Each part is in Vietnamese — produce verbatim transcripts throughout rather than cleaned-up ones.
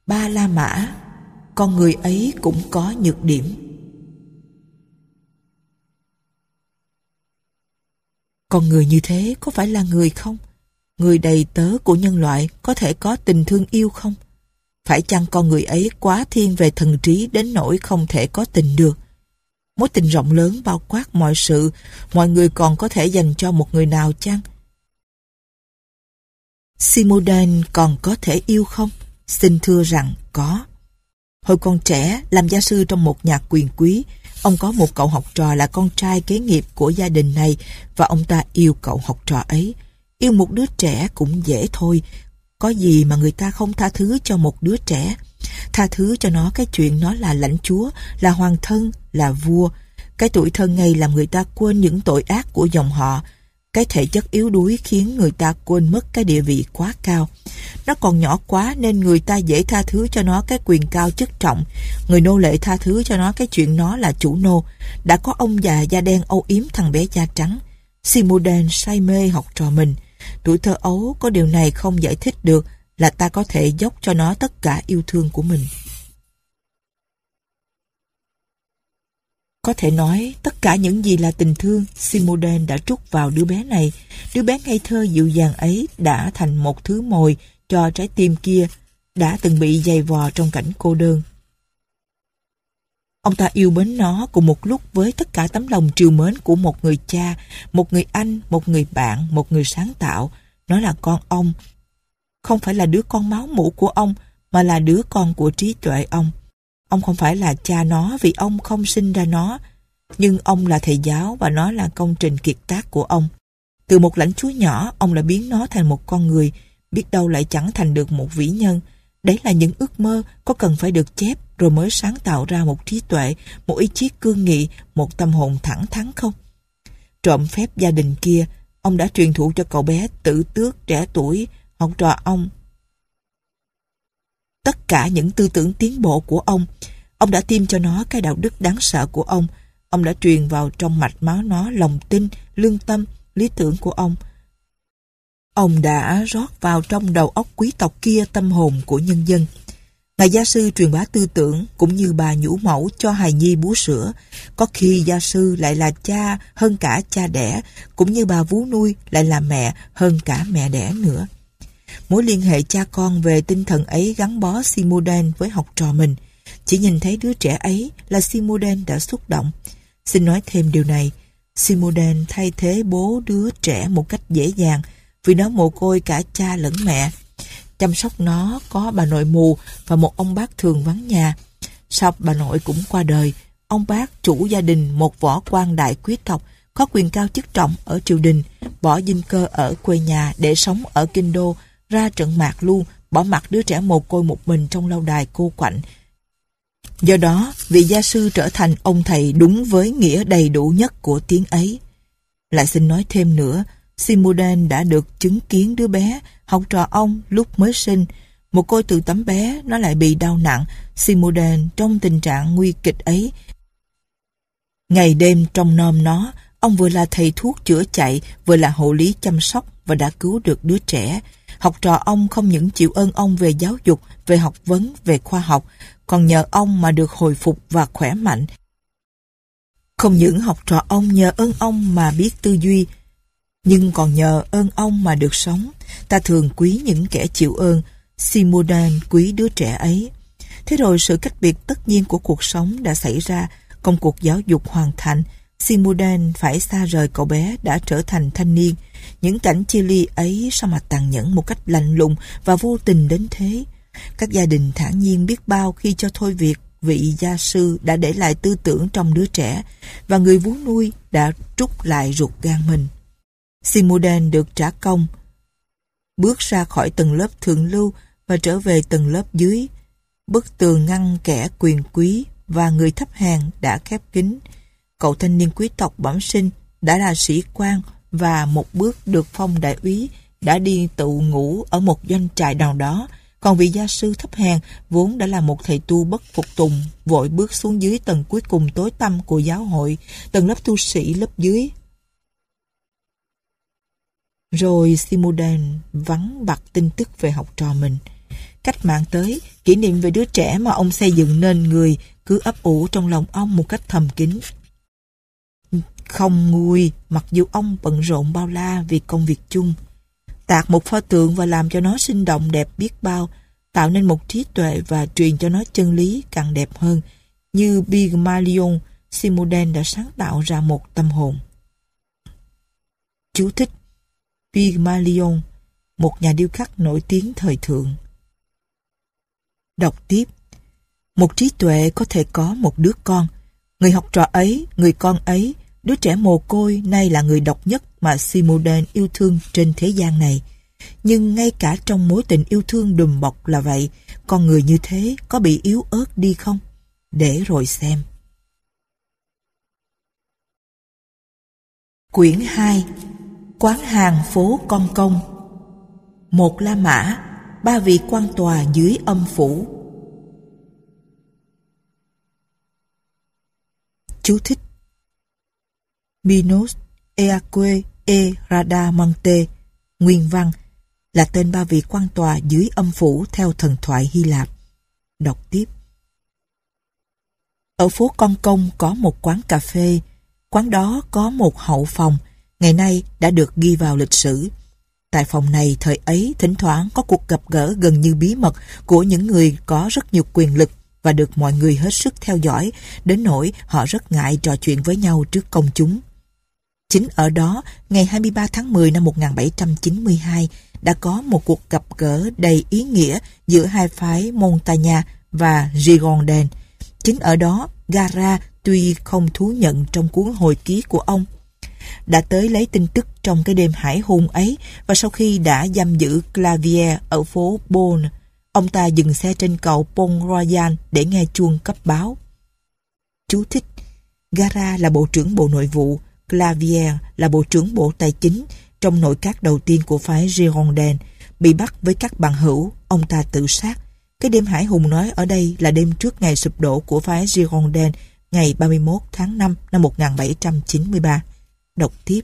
Ba La Mã, con người ấy cũng có nhược điểm. Con người như thế có phải là người không? Người đầy tớ của nhân loại có thể có tình thương yêu không? Phải chăng con người ấy quá thiên về thần trí đến nỗi không thể có tình được? Mối tình rộng lớn bao quát mọi sự, mọi người còn có thể dành cho một người nào chăng? Simodan còn có thể yêu không? Xin thưa rằng có. Hồi còn trẻ, làm gia sư trong một nhà quyền quý, ông có một cậu học trò là con trai kế nghiệp của gia đình này và ông ta yêu cậu học trò ấy. Yêu một đứa trẻ cũng dễ thôi, có gì mà người ta không tha thứ cho một đứa trẻ. Tha thứ cho nó cái chuyện nó là lãnh chúa, là hoàng thân, là vua. Cái tuổi thơ ngây làm người ta quên những tội ác của dòng họ. Cái thể chất yếu đuối khiến người ta quên mất cái địa vị quá cao. Nó còn nhỏ quá nên người ta dễ tha thứ cho nó cái quyền cao chức trọng. Người nô lệ tha thứ cho nó cái chuyện nó là chủ nô. Đã có ông già da đen âu yếm thằng bé da trắng. Simodan say mê học trò mình. Tuổi thơ ấu có điều này không giải thích được là ta có thể dốc cho nó tất cả yêu thương của mình. Có thể nói tất cả những gì là tình thương Simodan đã trút vào đứa bé này. Đứa bé ngây thơ dịu dàng ấy đã thành một thứ mồi cho trái tim kia đã từng bị giày vò trong cảnh cô đơn. Ông ta yêu mến nó cùng một lúc với tất cả tấm lòng trìu mến của một người cha, một người anh, một người bạn, một người sáng tạo. Nó là con ông, không phải là đứa con máu mủ của ông, mà là đứa con của trí tuệ ông. Ông không phải là cha nó vì ông không sinh ra nó, nhưng ông là thầy giáo và nó là công trình kiệt tác của ông. Từ một lãnh chúa nhỏ, ông đã biến nó thành một con người, biết đâu lại chẳng thành được một vĩ nhân. Đấy là những ước mơ có cần phải được chép rồi mới sáng tạo ra một trí tuệ, một ý chí cương nghị, một tâm hồn thẳng thắn không? Trộm phép gia đình kia, ông đã truyền thụ cho cậu bé Tử Tước trẻ tuổi, học trò ông, tất cả những tư tưởng tiến bộ của ông. Ông đã tiêm cho nó cái đạo đức đáng sợ của ông. Ông đã truyền vào trong mạch máu nó lòng tin, lương tâm, lý tưởng của ông. Ông đã rót vào trong đầu óc quý tộc kia tâm hồn của nhân dân. Ngài gia sư truyền bá tư tưởng cũng như bà nhũ mẫu cho hài nhi bú sữa. Có khi gia sư lại là cha hơn cả cha đẻ, cũng như bà vú nuôi lại là mẹ hơn cả mẹ đẻ nữa. Mối liên hệ cha con về tinh thần ấy gắn bó Simodan với học trò mình. Chỉ nhìn thấy đứa trẻ ấy là Simodan đã xúc động. Xin nói thêm điều này, Simodan thay thế bố đứa trẻ một cách dễ dàng vì nó mồ côi cả cha lẫn mẹ. Chăm sóc nó có bà nội mù và một ông bác thường vắng nhà. Sau bà nội cũng qua đời, ông bác chủ gia đình một võ quan đại quý tộc có quyền cao chức trọng ở triều đình, bỏ dinh cơ ở quê nhà để sống ở kinh đô, ra trận mạc luôn, bỏ mặc đứa trẻ mồ côi một mình trong lâu đài cô quạnh. Do đó, vị gia sư trở thành ông thầy đúng với nghĩa đầy đủ nhất của tiếng ấy. Lại xin nói thêm nữa, Simodan đã được chứng kiến đứa bé, học trò ông lúc mới sinh. Một côi từ tấm bé, nó lại bị đau nặng. Simodan trong tình trạng nguy kịch ấy. Ngày đêm trông nom nó, ông vừa là thầy thuốc chữa chạy, vừa là hộ lý chăm sóc và đã cứu được đứa trẻ. Học trò ông không những chịu ơn ông về giáo dục, về học vấn, về khoa học, còn nhờ ông mà được hồi phục và khỏe mạnh. Không những học trò ông nhờ ơn ông mà biết tư duy, nhưng còn nhờ ơn ông mà được sống. Ta thường quý những kẻ chịu ơn. Simodan quý đứa trẻ ấy. Thế rồi sự cách biệt tất nhiên của cuộc sống đã xảy ra. Công cuộc giáo dục hoàn thành, Simodan phải xa rời cậu bé đã trở thành thanh niên. Những cảnh chia ly ấy sao mà tàn nhẫn một cách lạnh lùng và vô tình đến thế. Các gia đình thản nhiên biết bao khi cho thôi việc vị gia sư đã để lại tư tưởng trong đứa trẻ và người vú nuôi đã trút lại ruột gan mình. Simodan được trả công, bước ra khỏi tầng lớp thượng lưu và trở về tầng lớp dưới. Bức tường ngăn kẻ quyền quý và người thấp hèn đã khép kín. Cậu thanh niên quý tộc bẩm sinh đã là sĩ quan và một bước được phong đại úy đã đi tụ ngủ ở một doanh trại nào đó. Còn vị gia sư thấp hèn vốn đã là một thầy tu bất phục tùng, vội bước xuống dưới tầng cuối cùng tối tăm của giáo hội, tầng lớp tu sĩ lớp dưới. Rồi Simodan vắng bặt tin tức về học trò mình. Cách mạng tới, Kỷ niệm về đứa trẻ mà ông xây dựng nên người cứ ấp ủ trong lòng ông một cách thầm kín. Không nguôi, mặc dù ông bận rộn bao la vì công việc chung. Tạc một pho tượng và làm cho nó sinh động đẹp biết bao, tạo nên một trí tuệ và truyền cho nó chân lý càng đẹp hơn, như Pygmalion, Simoden đã sáng tạo ra một tâm hồn. Chú thích: Pygmalion, một nhà điêu khắc nổi tiếng thời thượng. Đọc tiếp: một trí tuệ có thể có một đứa con. Người học trò ấy, người con ấy, đứa trẻ mồ côi nay là người độc nhất mà Simoden yêu thương trên thế gian này. Nhưng ngay cả trong mối tình yêu thương đùm bọc là vậy, con người như thế có bị yếu ớt đi không? Để rồi xem. Quyển hai. Quán hàng phố Con Công. Một La Mã, ba vị quan tòa dưới âm phủ. Chú thích: Minos Eaque e Radamonte, nguyên văn, là tên ba vị quan tòa dưới âm phủ theo thần thoại Hy Lạp. Đọc tiếp: Ở phố Con Công có một quán cà phê. Quán đó có một hậu phòng, ngày nay đã được ghi vào lịch sử. Tại phòng này thời ấy thỉnh thoảng có cuộc gặp gỡ gần như bí mật của những người có rất nhiều quyền lực và được mọi người hết sức theo dõi, đến nỗi họ rất ngại trò chuyện với nhau trước công chúng. Chính ở đó, ngày hai mươi ba tháng mười năm một nghìn bảy trăm chín mươi hai, đã có một cuộc gặp gỡ đầy ý nghĩa giữa hai phái Montaigne và Girondin. Chính ở đó, Gara, tuy không thú nhận trong cuốn hồi ký của ông, đã tới lấy tin tức trong cái đêm hải hùng ấy, và sau khi đã giam giữ Clavier ở phố Beaune, ông ta dừng xe trên cầu Pont Royal để nghe chuông cấp báo. Chú thích: Gara là bộ trưởng bộ nội vụ, Clavier là bộ trưởng bộ tài chính trong nội các đầu tiên của phái Girondin. Bị bắt với các bằng hữu, ông ta tự sát. Cái đêm hải hùng nói ở đây là đêm trước ngày sụp đổ của phái Girondin, ngày ba mươi mốt tháng năm năm một nghìn bảy trăm chín mươi ba. Đọc tiếp: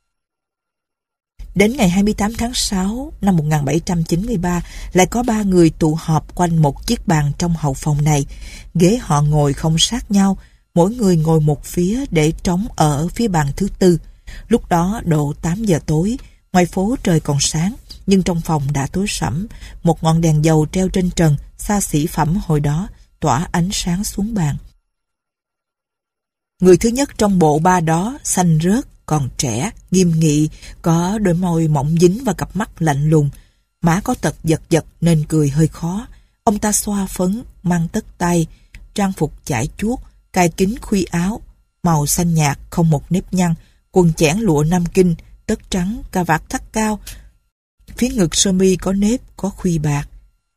Đến ngày hai mươi tám tháng sáu năm một nghìn bảy trăm chín mươi ba, lại có ba người tụ họp quanh một chiếc bàn trong hậu phòng này. Ghế họ ngồi không sát nhau, mỗi người ngồi một phía để trống ở phía bàn thứ tư. Lúc đó độ tám giờ tối, ngoài phố trời còn sáng, nhưng trong phòng đã tối sẫm. Một ngọn đèn dầu treo trên trần, xa xỉ phẩm hồi đó, tỏa ánh sáng xuống bàn. Người thứ nhất trong bộ ba đó, xanh rớt, còn trẻ, nghiêm nghị, có đôi môi mỏng dính và cặp mắt lạnh lùng. Má có tật giật giật nên cười hơi khó. Ông ta xoa phấn, mang tất tay, trang phục chải chuốt, cài kính khuy áo, màu xanh nhạt không một nếp nhăn, quần chẽn lụa Nam Kinh, tất trắng, cà vạt thắt cao, phía ngực sơ mi có nếp, có khuy bạc.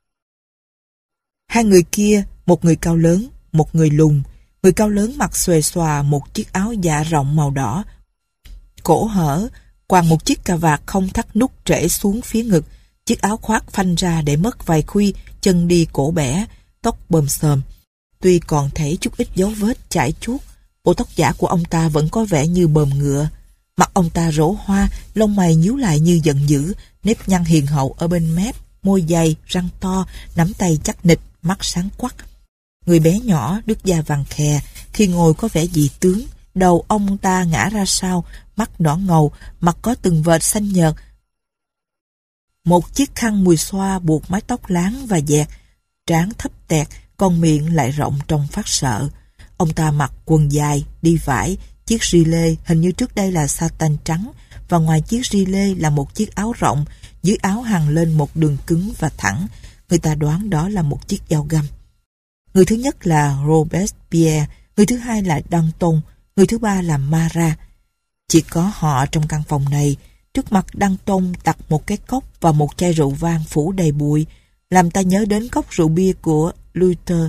Hai người kia, một người cao lớn, một người lùn. Người cao lớn mặc xuề xòa một chiếc áo dạ rộng màu đỏ, cổ hở, quàng một chiếc cà vạt không thắt nút trễ xuống phía ngực. Chiếc áo khoác phanh ra để mất vài khuy, chân đi cổ bẻ, tóc bờm xờm. Tuy còn thấy chút ít dấu vết chải chuốt, bộ tóc giả của ông ta vẫn có vẻ như bờm ngựa. Mặt ông ta rỗ hoa, lông mày nhíu lại như giận dữ, nếp nhăn hiền hậu ở bên mép, môi dày, răng to, nắm tay chắc nịch, mắt sáng quắc. Người bé nhỏ, đứt da vàng khè, khi ngồi có vẻ dị tướng. Đầu ông ta ngã ra sau, mắt đỏ ngầu, mặt có từng vệt xanh nhợt. Một chiếc khăn mùi xoa buộc mái tóc láng và dẹt, trán thấp tẹt, con miệng lại rộng trông phát sợ. Ông ta mặc quần dài, đi vải, chiếc ri lê hình như trước đây là satin trắng, và ngoài chiếc ri lê là một chiếc áo rộng, dưới áo hằn lên một đường cứng và thẳng. Người ta đoán đó là một chiếc dao găm. Người thứ nhất là Robespierre, người thứ hai là Danton, người thứ ba là Marat. Chỉ có họ trong căn phòng này. Trước mặt Danton đặt một cái cốc và một chai rượu vang phủ đầy bụi, làm ta nhớ đến cốc rượu bia của Luther.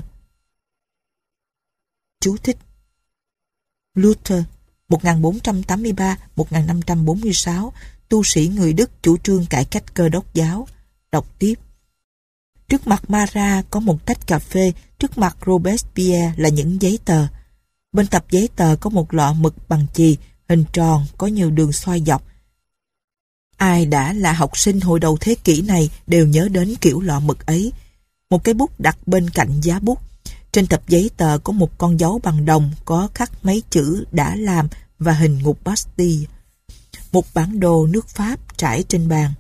Chú thích: Luther, một nghìn bốn trăm tám mươi ba đến một nghìn năm trăm bốn mươi sáu, tu sĩ người Đức chủ trương cải cách Cơ đốc giáo. Đọc tiếp: Trước mặt Marat có một tách cà phê, trước mặt Robespierre là những giấy tờ. Bên tập giấy tờ có một lọ mực bằng chì, hình tròn, có nhiều đường xoay dọc. Ai đã là học sinh hồi đầu thế kỷ này đều nhớ đến kiểu lọ mực ấy. một cái bút đặt bên cạnh giá bút. Trên tập giấy tờ có một con dấu bằng đồng có khắc mấy chữ đã làm và hình ngục Bastille. Một bản đồ nước Pháp trải trên bàn.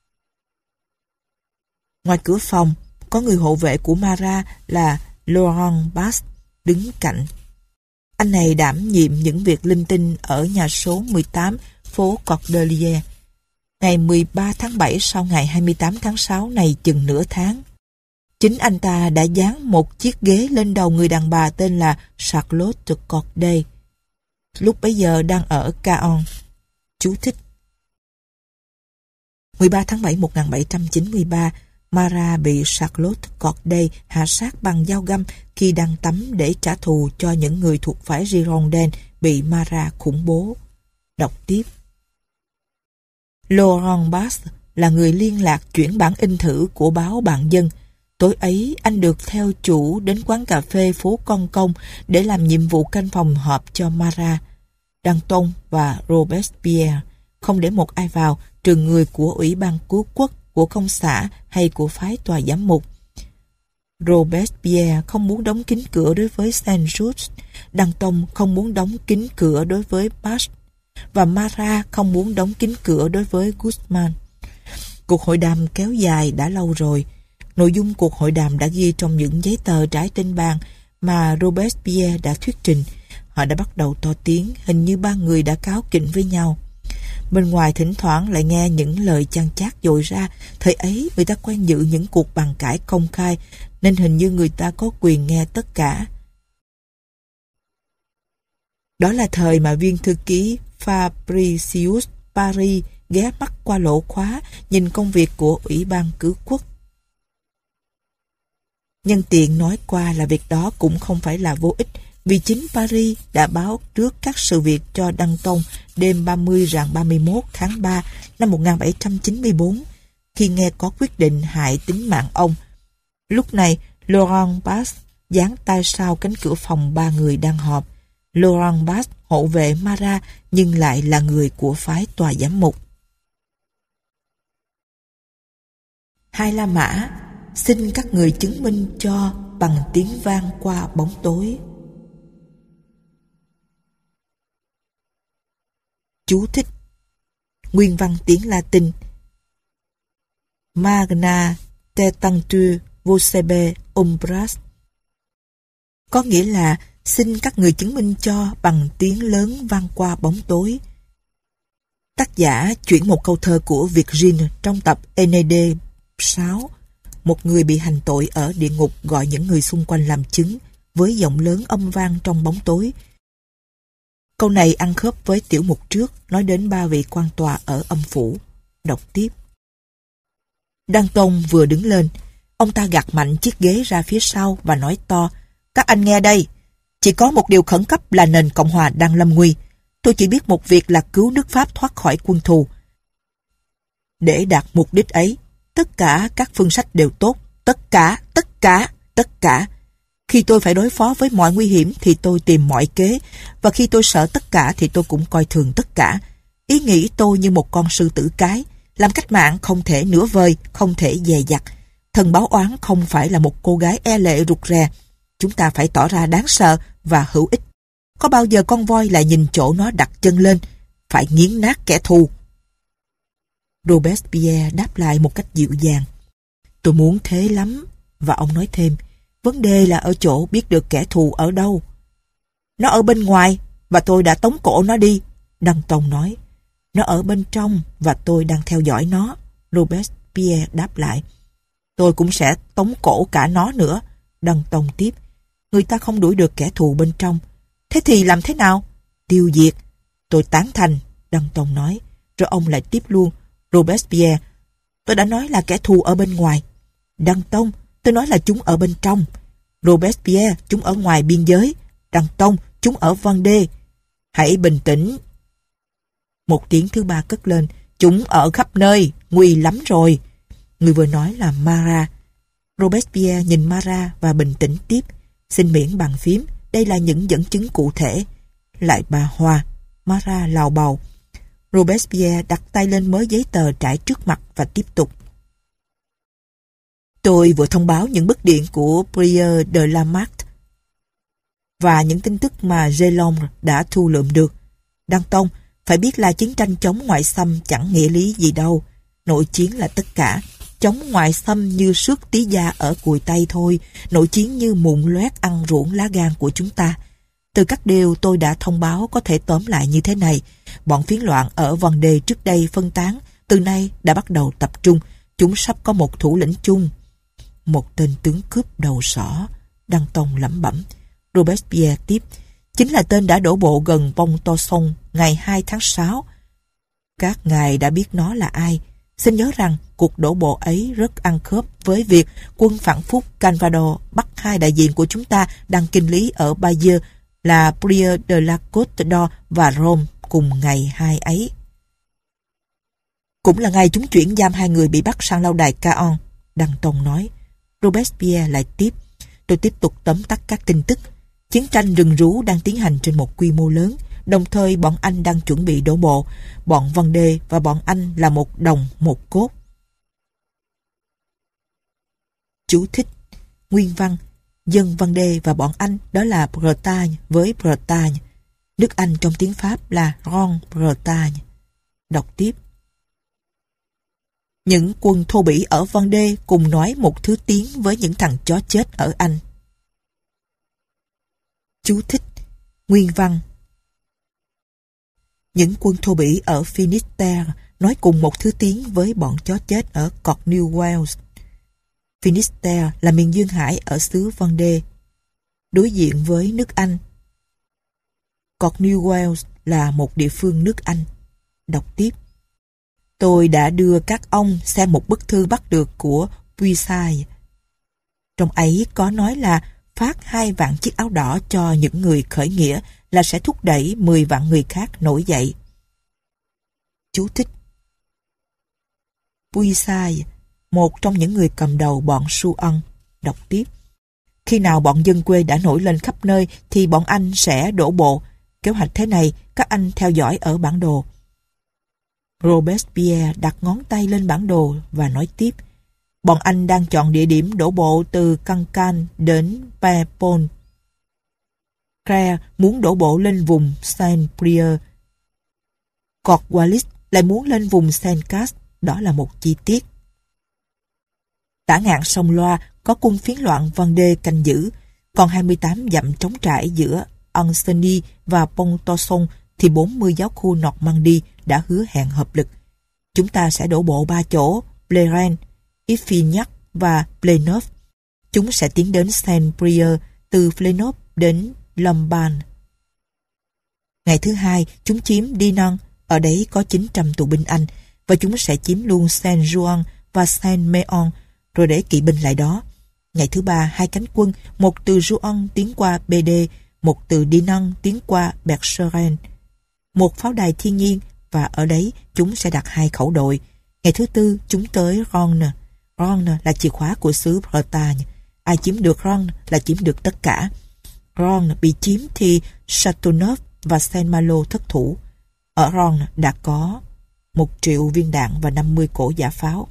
Ngoài cửa phòng, có người hộ vệ của Marat là Laurent Bas đứng cạnh. Anh này đảm nhiệm những việc linh tinh ở nhà số mười tám phố Cordelier. Ngày mười ba tháng bảy sau ngày hai mươi tám tháng sáu này chừng nửa tháng, chính anh ta đã dán một chiếc ghế lên đầu người đàn bà tên là Charlotte Corday, lúc bấy giờ đang ở Caen. Chú thích: mười ba tháng bảy một nghìn bảy trăm chín mươi ba, Marat bị Charlotte Corday hạ sát bằng dao găm khi đang tắm để trả thù cho những người thuộc phái Girondin bị Marat khủng bố. Đọc tiếp. Laurent Bas là người liên lạc chuyển bản in thử của báo Bạn Dân. Tối ấy, anh được theo chủ đến quán cà phê phố Con Công để làm nhiệm vụ canh phòng họp cho Marat. Danton và Robespierre không để một ai vào, trừ người của Ủy ban Cứu Quốc, của công xã hay của phái tòa giám mục. Robespierre không muốn đóng kín cửa đối với Saint-Just, Danton không muốn đóng kín cửa đối với Bas, và Marat không muốn đóng kín cửa đối với Guzman. Cuộc hội đàm kéo dài đã lâu rồi. Nội dung cuộc hội đàm đã ghi trong những giấy tờ trải trên bàn mà Robespierre đã thuyết trình. Họ đã bắt đầu to tiếng, hình như ba người đã cáo kỉnh với nhau. Bên ngoài thỉnh thoảng lại nghe những lời chan chát dội ra. Thời ấy người ta quen giữ những cuộc bàn cãi công khai, nên hình như người ta có quyền nghe tất cả. Đó là thời mà viên thư ký Fabricius Paris ghé mắt qua lỗ khóa nhìn công việc của Ủy ban Cứu Quốc. Nhân tiện nói qua là việc đó cũng không phải là vô ích, vì chính Paris đã báo trước các sự việc cho Danton đêm ba mươi rạng ba mươi mốt tháng ba năm một nghìn bảy trăm chín mươi bốn, khi nghe có quyết định hại tính mạng ông. Lúc này, Laurent Bas dán tay sau cánh cửa phòng ba người đang họp. Laurent Bas hộ vệ Marat nhưng lại là người của phái tòa giám mục. Hai La Mã, xin các người chứng minh cho bằng tiếng vang qua bóng tối. Chú thích: nguyên văn tiếng Latin: Magna tetantur vocebe umbras, có nghĩa là xin các người chứng minh cho bằng tiếng lớn vang qua bóng tối. Tác giả chuyển một câu thơ của Virgile trong tập Aeneide sáu. Một người bị hành tội ở địa ngục gọi những người xung quanh làm chứng với giọng lớn âm vang trong bóng tối. Câu này ăn khớp với tiểu mục trước nói đến ba vị quan tòa ở âm phủ. Đọc tiếp. Danton vừa đứng lên, ông ta gạt mạnh chiếc ghế ra phía sau và nói to: các anh nghe đây, chỉ có một điều khẩn cấp là nền Cộng hòa đang lâm nguy. Tôi chỉ biết một việc là cứu nước Pháp thoát khỏi quân thù. Để đạt mục đích ấy, tất cả các phương sách đều tốt. Tất cả, tất cả, tất cả. Khi tôi phải đối phó với mọi nguy hiểm thì tôi tìm mọi kế, và khi tôi sợ tất cả thì tôi cũng coi thường tất cả. Ý nghĩ tôi như một con sư tử cái, làm cách mạng không thể nửa vời, không thể dè dặt. Thần báo oán không phải là một cô gái e lệ rụt rè. Chúng ta phải tỏ ra đáng sợ và hữu ích. Có bao giờ con voi lại nhìn chỗ nó đặt chân lên, phải nghiến nát kẻ thù. Robespierre đáp lại một cách dịu dàng: tôi muốn thế lắm. Và ông nói thêm: vấn đề là ở chỗ biết được kẻ thù ở đâu. Nó ở bên ngoài và tôi đã tống cổ nó đi, Danton nói. Nó ở bên trong và tôi đang theo dõi nó, Robespierre đáp lại. Tôi cũng sẽ tống cổ cả nó nữa, Danton tiếp. Người ta không đuổi được kẻ thù bên trong. Thế thì làm thế nào? Tiêu diệt. Tôi tán thành, Danton nói. Rồi ông lại tiếp luôn: Robespierre, tôi đã nói là kẻ thù ở bên ngoài. Danton, tôi nói là chúng ở bên trong. Robespierre, chúng ở ngoài biên giới. Danton, chúng ở Vendée. Hãy bình tĩnh. Một tiếng thứ ba cất lên: chúng ở khắp nơi, nguy lắm rồi. Người vừa nói là Marat. Robespierre nhìn Marat và bình tĩnh tiếp: xin miễn bàn phím, đây là những dẫn chứng cụ thể. Lại bà Hoa. Marat lào bầu. Robespierre đặt tay lên mớ giấy tờ trải trước mặt và tiếp tục: Tôi vừa thông báo những bức điện của Prieur de Lamarck và những tin tức mà Gelong đã thu lượm được. Đăng Tông, phải biết là chiến tranh chống ngoại xâm chẳng nghĩa lý gì đâu. Nội chiến là tất cả. Chống ngoại xâm như xước tí da ở cùi tay thôi. Nội chiến như mụn loét ăn ruỗng lá gan của chúng ta. Từ các điều tôi đã thông báo có thể tóm lại như thế này. Bọn phiến loạn ở Vendée trước đây phân tán, từ nay đã bắt đầu tập trung. Chúng sắp có một thủ lĩnh chung. Một tên tướng cướp đầu sỏ. Đăng Tông lẩm bẩm. Robespierre tiếp. Chính là tên đã đổ bộ gần Pontorson ngày hai tháng sáu. Các ngài đã biết nó là ai. Xin nhớ rằng cuộc đổ bộ ấy rất ăn khớp với việc quân phản phúc Calvador bắt hai đại diện của chúng ta đang kinh lý ở Bayeux là Prieur de la Côte d'Or và Rome cùng ngày hai ấy. Cũng là ngày chúng chuyển giam hai người bị bắt sang lâu đài Caen, Đăng Tông nói. Robespierre lại tiếp. Tôi tiếp tục tóm tắt các tin tức. Chiến tranh rừng rú đang tiến hành trên một quy mô lớn. Đồng thời bọn Anh đang chuẩn bị đổ bộ. Bọn Vendée và bọn Anh là một đồng một cốt. Chú thích. Nguyên văn. Dân Vendée và bọn Anh đó là Bretagne với Bretagne. Nước Anh trong tiếng Pháp là Grande Bretagne. Đọc tiếp. Những quân thô bỉ ở Vendée cùng nói một thứ tiếng với những thằng chó chết ở Anh. Chú thích. Nguyên văn. Những quân thô bỉ ở Finistère nói cùng một thứ tiếng với bọn chó chết ở Cornwalls. Finistère là miền duyên hải ở xứ Vendée, đối diện với nước Anh. Cornwalls là một địa phương nước Anh. Đọc tiếp. Tôi đã đưa các ông xem một bức thư bắt được của Puisay. Trong ấy có nói là phát hai vạn chiếc áo đỏ cho những người khởi nghĩa là sẽ thúc đẩy mười vạn người khác nổi dậy. Chú thích. Puisay, một trong những người cầm đầu bọn Suon. Đọc tiếp. Khi nào bọn dân quê đã nổi lên khắp nơi thì bọn Anh sẽ đổ bộ. Kế hoạch thế này các anh theo dõi ở bản đồ. Robespierre đặt ngón tay lên bản đồ và nói tiếp. Bọn Anh đang chọn địa điểm đổ bộ từ Cancan đến Pépon. Claire muốn đổ bộ lên vùng Saint-Prieur. Cornwallis lại muốn lên vùng Saint-Cast. Đó là một chi tiết. Tả ngạn sông Loa có quân phiến loạn Vendée canh giữ. Còn hai mươi tám dặm trống trải giữa Ancenis và Pontorson thì bốn mươi giáo khu Normandy đã hứa hẹn hợp lực. Chúng ta sẽ đổ bộ ba chỗ, Bléren, Iffignac và Pléneuf. Chúng sẽ tiến đến Saint-Prieur, từ Pléneuf đến Lombard. Ngày thứ hai, chúng chiếm Dinan, ở đấy có chín trăm tù binh Anh, và chúng sẽ chiếm luôn Saint-Jouan và Saint-Méon, rồi để kỵ binh lại đó. Ngày thứ ba, hai cánh quân, một từ Jouan tiến qua bê đê, một từ Dinan tiến qua Bercheren. Một pháo đài thiên nhiên, và ở đấy chúng sẽ đặt hai khẩu đội. Ngày thứ tư, chúng tới Ronne. Ronne là chìa khóa của xứ Bretagne. Ai chiếm được Ronne là chiếm được tất cả. Ronne bị chiếm thì Châteauneuf và Saint-Malo thất thủ. Ở Ronne đã có một triệu viên đạn và năm mươi cổ giả pháo.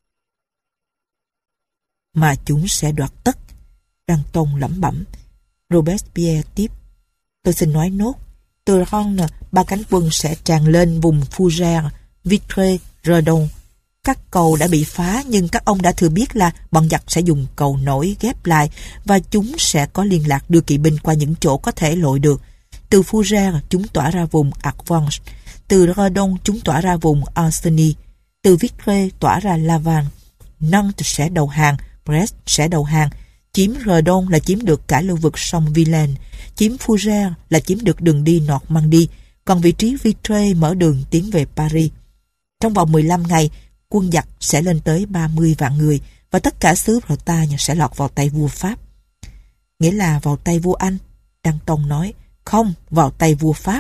Mà chúng sẽ đoạt tất. Đăng Tông lẩm bẩm. Robespierre tiếp. Tôi xin nói nốt. Từ Ronne, ba cánh quân sẽ tràn lên vùng Fougères, Vitré, Redon. Các cầu đã bị phá, nhưng các ông đã thừa biết là bọn giặc sẽ dùng cầu nổi ghép lại và chúng sẽ có liên lạc đưa kỵ binh qua những chỗ có thể lội được. Từ Fougères, chúng tỏa ra vùng Arvanche. Từ Redon, chúng tỏa ra vùng Ancenis. Từ Vitré tỏa ra Laval. Nantes sẽ đầu hàng, Brest sẽ đầu hàng. Chiếm Redon là chiếm được cả lưu vực sông Vilaine. Chiếm Fougères là chiếm được đường đi Normandy. Còn vị trí Vitré mở đường tiến về Paris. Trong vòng mười lăm ngày, quân giặc sẽ lên tới ba mươi vạn người và tất cả xứ Bretagne sẽ lọt vào tay vua Pháp. Nghĩa là vào tay vua Anh, Đăng Tông nói. Không, vào tay vua Pháp.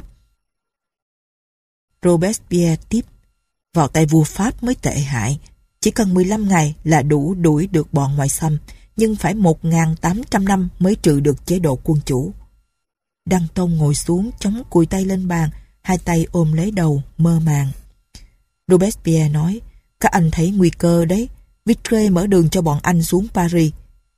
Robespierre tiếp. Vào tay vua Pháp mới tệ hại. Chỉ cần mười lăm ngày là đủ đuổi được bọn ngoại xâm, nhưng phải một nghìn tám trăm năm mới trừ được chế độ quân chủ. Đăng Tông ngồi xuống chống cùi tay lên bàn, hai tay ôm lấy đầu, mơ màng. Robespierre nói, các anh thấy nguy cơ đấy, Vitré mở đường cho bọn anh xuống Paris.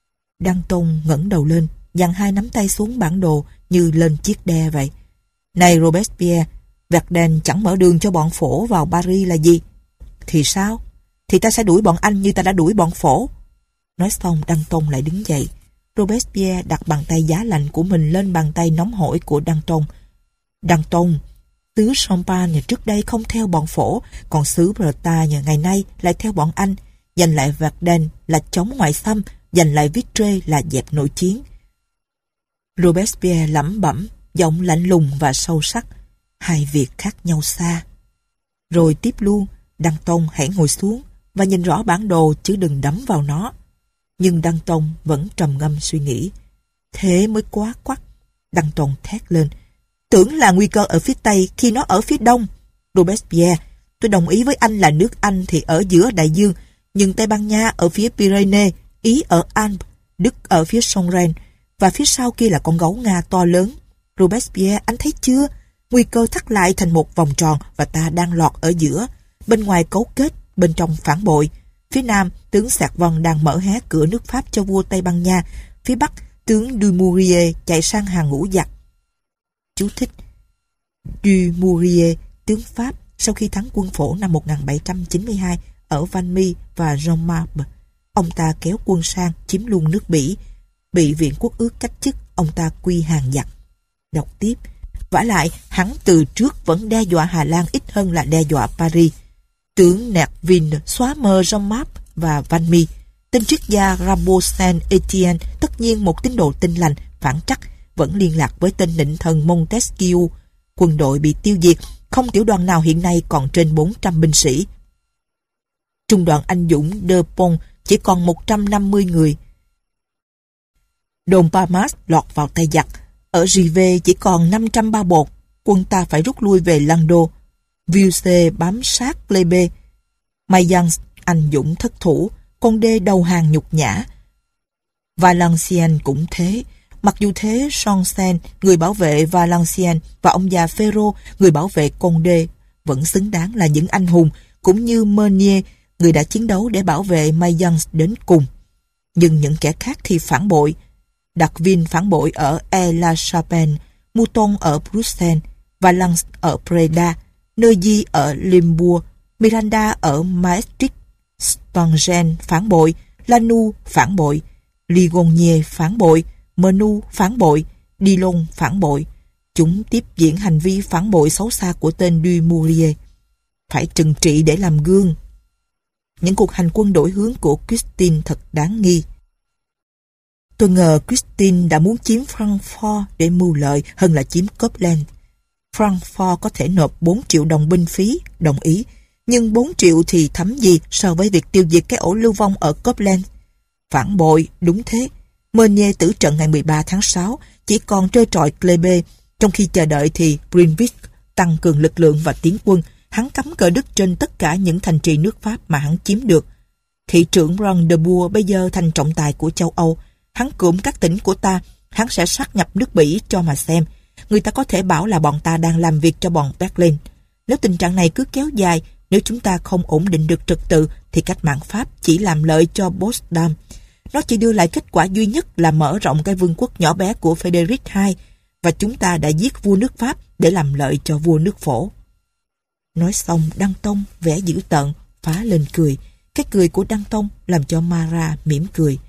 Danton ngẩng đầu lên, dằn hai nắm tay xuống bản đồ như lên chiếc đe vậy. Này Robespierre, Verdun chẳng mở đường cho bọn phổ vào Paris là gì? Thì sao? Thì ta sẽ đuổi bọn anh như ta đã đuổi bọn phổ. Nói xong Danton lại đứng dậy. Robespierre đặt bàn tay giá lạnh của mình lên bàn tay nóng hổi của Danton. Danton, xứ Champagne trước đây không theo bọn phổ, còn xứ Bretagne ngày nay lại theo bọn anh. Giành lại Verdun là chống ngoại xâm, giành lại Vitré là dẹp nội chiến. Robespierre lẩm bẩm, giọng lạnh lùng và sâu sắc. Hai việc khác nhau xa. Rồi tiếp luôn, Danton hãy ngồi xuống và nhìn rõ bản đồ chứ đừng đắm vào nó. Nhưng Danton vẫn trầm ngâm suy nghĩ. Thế mới quá quắc. Danton thét lên. Tưởng là nguy cơ ở phía Tây khi nó ở phía Đông. Robespierre, tôi đồng ý với anh là nước Anh thì ở giữa đại dương, nhưng Tây Ban Nha ở phía Pyrénées, Ý ở Alpes, Đức ở phía sông Rhône, và phía sau kia là con gấu Nga to lớn. Robespierre, anh thấy chưa? Nguy cơ thắt lại thành một vòng tròn và ta đang lọt ở giữa. Bên ngoài cấu kết, bên trong phản bội. Phía Nam, tướng Servan đang mở hé cửa nước Pháp cho vua Tây Ban Nha. Phía Bắc, tướng Dumouriez chạy sang hàng ngũ giặc. Chú thích: Dumouriez, tướng Pháp, sau khi thắng quân Phổ năm một nghìn bảy trăm chín mươi hai ở Valmy và Jean-Marc, ông ta kéo quân sang chiếm luôn nước Bỉ. Bị Viện Quốc ước cách chức, ông ta quy hàng giặc. Đọc tiếp: vả lại, hắn từ trước vẫn đe dọa Hà Lan ít hơn là đe dọa Paris. Tướng Nervin xóa mờ Jean-Marc và Valmy. Tên triết gia Rabot Saint-Étienne, tất nhiên một tín đồ tin lành, phản trắc, vẫn liên lạc với tên nịnh thần Montesquieu. Quân đội bị tiêu diệt, không tiểu đoàn nào hiện nay còn trên bốn trăm binh sĩ. Trung đoàn anh dũng De Pont chỉ còn một trăm năm mươi người. Đồn Parmas lọt vào tay giặc. Ở Givet chỉ còn năm trăm ba bột. Quân ta phải rút lui về Languedoc. Vieuxé bám sát Plebe. Mayence anh dũng thất thủ. Condé đầu hàng nhục nhã. Valenciennes cũng thế. Mặc dù thế, Sancerre, người bảo vệ Valenciennes, và ông già Ferro, người bảo vệ Condé, vẫn xứng đáng là những anh hùng, cũng như Meunier, người đã chiến đấu để bảo vệ Mayence đến cùng. Nhưng những kẻ khác thì phản bội. Darwin phản bội ở Aix-la-Chapelle, Mouton ở Bruxelles, Valence ở Breda, Neuilly ở Limbourg, Miranda ở Maastricht, Stangen phản bội, Lanoux phản bội, Ligonier phản bội, Menou phản bội, Dillon phản bội. Chúng tiếp diễn hành vi phản bội xấu xa của tên Dumouriez. Phải trừng trị để làm gương. Những cuộc hành quân đổi hướng của Christine thật đáng nghi. Tôi ngờ Christine đã muốn chiếm Francfort để mưu lợi hơn là chiếm Coblentz. Francfort có thể nộp bốn triệu đồng binh phí, đồng ý, nhưng bốn triệu thì thấm gì so với việc tiêu diệt cái ổ lưu vong ở Coblentz. Phản bội, đúng thế. Meunier tử trận ngày mười ba tháng sáu, chỉ còn trơ trọi Klebe. Trong khi chờ đợi thì Brunvik tăng cường lực lượng và tiến quân. Hắn cắm cờ Đức trên tất cả những thành trì nước Pháp mà hắn chiếm được. Thị trưởng Brandebourg bây giờ thành trọng tài của châu Âu. Hắn cụm các tỉnh của ta, hắn sẽ sát nhập nước Bỉ cho mà xem. Người ta có thể bảo là bọn ta đang làm việc cho bọn Berlin. Nếu tình trạng này cứ kéo dài, nếu chúng ta không ổn định được trật tự, thì cách mạng Pháp chỉ làm lợi cho Potsdam. Nó chỉ đưa lại kết quả duy nhất là mở rộng cái vương quốc nhỏ bé của Frederick đệ nhị, và chúng ta đã giết vua nước Pháp để làm lợi cho vua nước Phổ. Nói xong, Danton vẻ dữ tợn, phá lên cười. Cái cười của Danton làm cho Marat mỉm cười.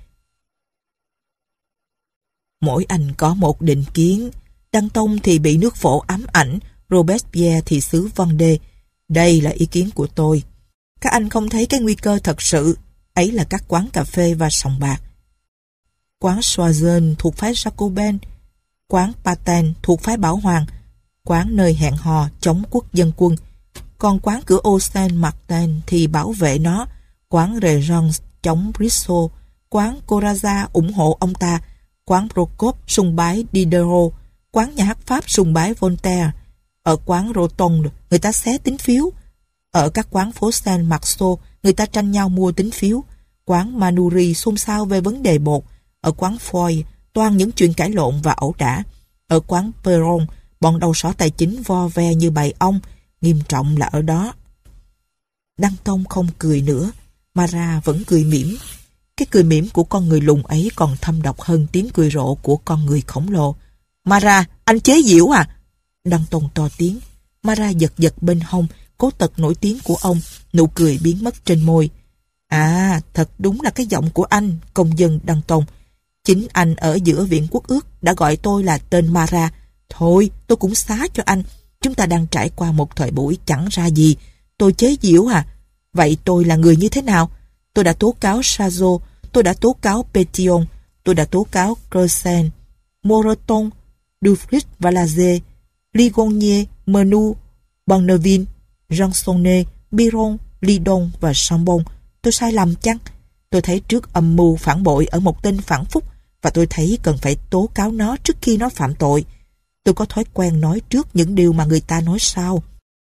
Mỗi anh có một định kiến. Danton thì bị nước Phổ ám ảnh, Robespierre thì xứ Vendée. Đây là ý kiến của tôi. Các anh không thấy cái nguy cơ thật sự, ấy là các quán cà phê và sòng bạc. Quán Soisen thuộc phái Jacobin, quán Paten thuộc phái Bảo Hoàng, quán nơi hẹn hò chống quốc dân quân. Còn quán cửa ô Saint Martin thì bảo vệ nó, quán Regence chống Brissot, quán Corazza ủng hộ ông ta, quán Procop sùng bái Diderot, quán nhà hát Pháp sùng bái Voltaire. Ở quán Rotonde người ta xé tín phiếu. Ở các quán phố Saint Marceau người ta tranh nhau mua tín phiếu. Quán Manoury xôn xao về vấn đề bột. Ở quán Foy toan những chuyện cãi lộn và ẩu đả. Ở quán Perron bọn đầu sỏ tài chính vo ve như bầy ong. Nghiêm trọng là ở đó. Danton không cười nữa. Mara vẫn cười mỉm. Cái cười mỉm của con người lùn ấy còn thâm độc hơn tiếng cười rộ của con người khổng lồ. Mara, anh chế giễu à? Danton to tiếng. Mara giật giật bên hông, cố tật nổi tiếng của ông, nụ cười biến mất trên môi. À, thật đúng là cái giọng của anh, công dân Danton. Chính anh ở giữa Viện Quốc ước đã gọi tôi là tên Mara. Thôi, tôi cũng xá cho anh. Chúng ta đang trải qua một thời buổi chẳng ra gì. Tôi chế giễu à? Vậy tôi là người như thế nào? Tôi đã tố cáo Chazot, tôi đã tố cáo Pétion, tôi đã tố cáo Creusen, Moreton, Dufris Valaze, Ligonier, Menu, Bonneville, Jansonnet, Biron, Lidon và Chambon. Tôi sai lầm chăng? Tôi thấy trước âm mưu phản bội ở một tên phản phúc và tôi thấy cần phải tố cáo nó trước khi nó phạm tội. Tôi có thói quen nói trước những điều mà người ta nói sau.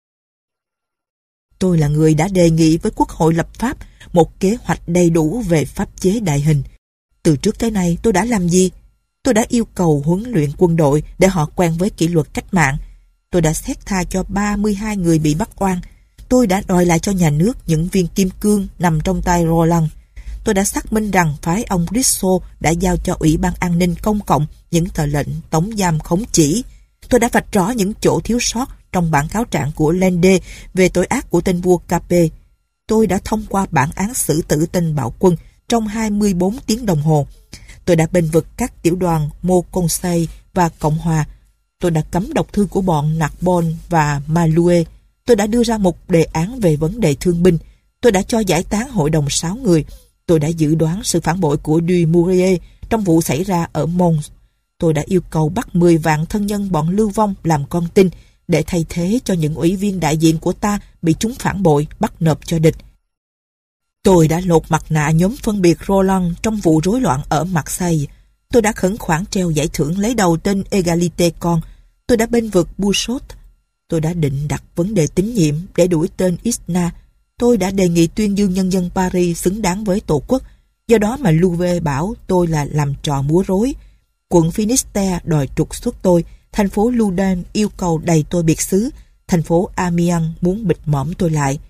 Tôi là người đã đề nghị với Quốc hội lập pháp một kế hoạch đầy đủ về pháp chế đại hình. Từ trước tới nay tôi đã làm gì? Tôi đã yêu cầu huấn luyện quân đội để họ quen với kỷ luật cách mạng. Tôi đã xét tha cho ba mươi hai người bị bắt oan. Tôi đã đòi lại cho nhà nước những viên kim cương nằm trong tay Roland. Tôi đã xác minh rằng phái ông Brissot đã giao cho Ủy ban An ninh Công cộng những tờ lệnh tống giam khống chỉ. Tôi đã vạch rõ những chỗ thiếu sót trong bản cáo trạng của Lende về tội ác của tên vua Capet. Tôi đã thông qua bản án xử tử tên bạo quân trong hai mươi bốn tiếng đồng hồ. Tôi đã bênh vực các tiểu đoàn Mô Conseil và Cộng hòa. Tôi đã cấm đọc thư của bọn Narbonne và Malouet. Tôi đã đưa ra một đề án về vấn đề thương binh. Tôi đã cho giải tán hội đồng sáu người. Tôi đã dự đoán sự phản bội của Dumouriez trong vụ xảy ra ở Mons. Tôi đã yêu cầu bắt mười vạn thân nhân bọn lưu vong làm con tin để thay thế cho những ủy viên đại diện của ta bị chúng phản bội bắt nộp cho địch. Tôi đã lột mặt nạ nhóm phân biệt Roland trong vụ rối loạn ở Marseille. Tôi đã khẩn khoản treo giải thưởng lấy đầu tên Égalité Con. Tôi đã bênh vực Bouchot. Tôi đã định đặt vấn đề tín nhiệm để đuổi tên Isna. Tôi đã đề nghị tuyên dương nhân dân Paris xứng đáng với Tổ quốc. Do đó mà Louvet bảo tôi là làm trò múa rối. Quận Finistère đòi trục xuất tôi. Thành phố Loudun yêu cầu đầy tôi biệt xứ. Thành phố Amiens muốn bịt mõm tôi lại.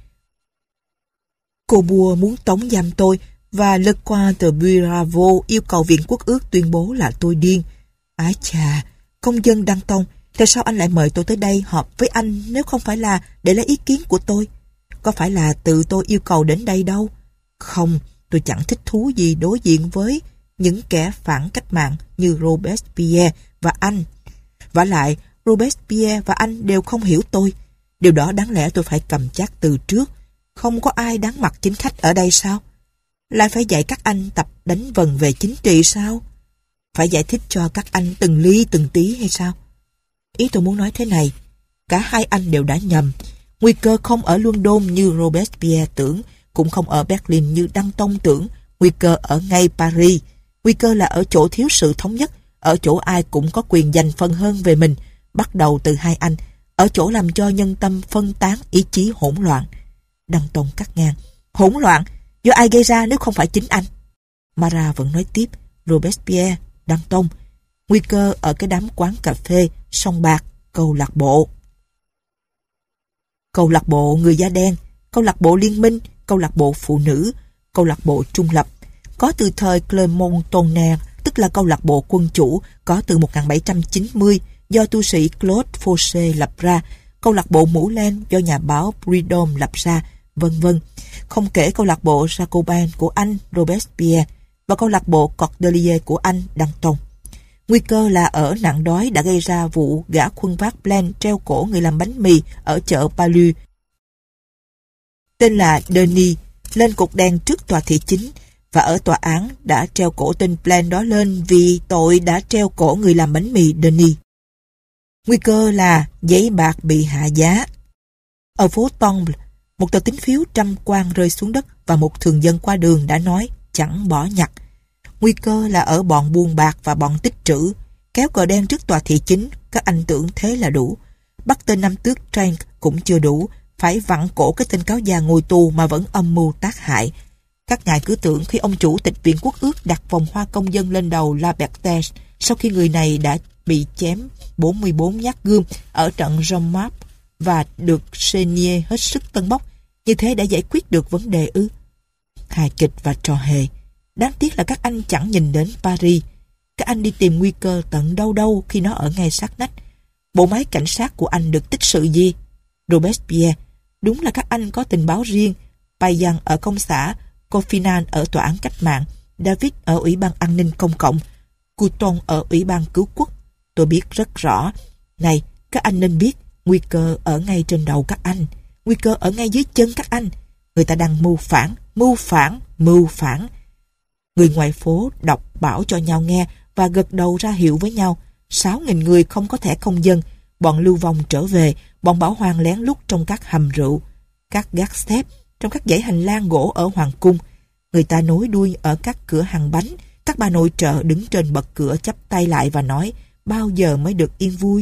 Cobourg muốn tống giam tôi. Và Lecointe de Buiraveau yêu cầu Viện Quốc ước tuyên bố là tôi điên. Ái chà, công dân Danton, tại sao anh lại mời tôi tới đây họp với anh nếu không phải là để lấy ý kiến của tôi? Có phải là tự tôi yêu cầu đến đây đâu? Không, tôi chẳng thích thú gì đối diện với những kẻ phản cách mạng như Robespierre và anh. Vả lại, Robespierre và anh đều không hiểu tôi. Điều đó đáng lẽ tôi phải cầm chắc từ trước. Không có ai đáng mặt chính khách ở đây sao? Lại phải dạy các anh tập đánh vần về chính trị sao? Phải giải thích cho các anh từng ly từng tí hay sao? Ý tôi muốn nói thế này, cả hai anh đều đã nhầm. Nguy cơ không ở London như Robespierre tưởng, cũng không ở Berlin như Danton tưởng. Nguy cơ ở ngay Paris. Nguy cơ là ở chỗ thiếu sự thống nhất, ở chỗ ai cũng có quyền giành phần hơn về mình, bắt đầu từ hai anh, ở chỗ làm cho nhân tâm phân tán, ý chí hỗn loạn. Danton cắt ngang. Hỗn loạn? Do ai gây ra nếu không phải chính anh? Marat vẫn nói tiếp. Robespierre, Danton. Nguy cơ ở cái đám quán cà phê, sông bạc, câu lạc bộ. Câu lạc bộ người da đen, câu lạc bộ liên minh, câu lạc bộ phụ nữ, câu lạc bộ trung lập. Có từ thời Clermont-Tonnerre, tức là câu lạc bộ quân chủ, có từ một nghìn bảy trăm chín mươi do tu sĩ Claude Fauché lập ra, câu lạc bộ mũ len do nhà báo Prudhomme lập ra, vân vân. Không kể câu lạc bộ Jacobin của anh Robespierre và câu lạc bộ Cordelier của anh Danton. Nguy cơ là ở nạn đói đã gây ra vụ gã khuân vác Blen treo cổ người làm bánh mì ở chợ Palu. Tên là Denis, lên cột đèn trước tòa thị chính, và ở tòa án đã treo cổ tên Blen đó lên vì tội đã treo cổ người làm bánh mì Denis. Nguy cơ là giấy bạc bị hạ giá. Ở phố Temple, một tờ tín phiếu trăm quan rơi xuống đất và một thường dân qua đường đã nói chẳng bỏ nhặt. Nguy cơ là ở bọn buôn bạc và bọn tích trữ. Kéo cờ đen trước tòa thị chính, các anh tưởng thế là đủ. Bắt tên năm tước Trank cũng chưa đủ, phải vặn cổ cái tên cáo già ngồi tù mà vẫn âm mưu tác hại. Các ngài cứ tưởng khi ông chủ tịch Viện Quốc ước đặt vòng hoa công dân lên đầu La Berthèse sau khi người này đã bị chém bốn mươi bốn nhát gươm ở trận Jean-Marc và được Chenier hết sức tân bốc, như thế đã giải quyết được vấn đề ư? hài kịch và trò hề. Đáng tiếc là các anh chẳng nhìn đến Paris. Các anh đi tìm nguy cơ tận đâu đâu khi nó ở ngay sát nách. Bộ máy cảnh sát của anh được tích sự gì? Robespierre, đúng là các anh có tình báo riêng. Payan ở công xã, Coffinan ở tòa án cách mạng, David ở Ủy ban An ninh Công cộng, Couton ở Ủy ban Cứu quốc. Tôi biết rất rõ. Này, các anh nên biết, nguy cơ ở ngay trên đầu các anh. Nguy cơ ở ngay dưới chân các anh. Người ta đang mưu phản, mưu phản, mưu phản. Người ngoài phố đọc bảo cho nhau nghe và gật đầu ra hiệu với nhau. Sáu nghìn người không có thẻ công dân. Bọn lưu vong trở về, bọn bảo hoàng lén lút trong các hầm rượu, các gác xếp, trong các dãy hành lang gỗ ở hoàng cung. Người ta nối đuôi ở các cửa hàng bánh. Các bà nội trợ đứng trên bậc cửa chắp tay lại và nói bao giờ mới được yên vui.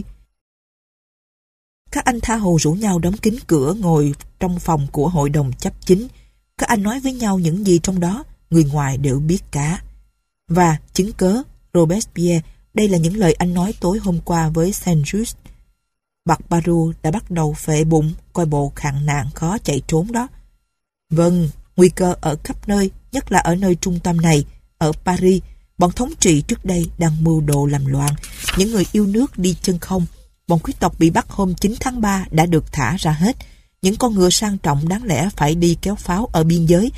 Các anh tha hồ rủ nhau đóng kín cửa ngồi trong phòng của hội đồng chấp chính. Các anh nói với nhau những gì trong đó, người ngoài đều biết cả. Và chứng cớ, Robespierre, đây là những lời anh nói tối hôm qua với Saint-Just. Barbaroux đã bắt đầu phệ bụng, coi bộ khạn nạn khó chạy trốn đó. Vâng, nguy cơ ở khắp nơi, nhất là ở nơi trung tâm này, ở Paris. Bọn thống trị trước đây đang mưu đồ làm loạn. Những người yêu nước đi chân không. Bọn quý tộc bị bắt hôm chín tháng ba đã được thả ra hết. Những con ngựa sang trọng đáng lẽ phải đi kéo pháo ở biên giới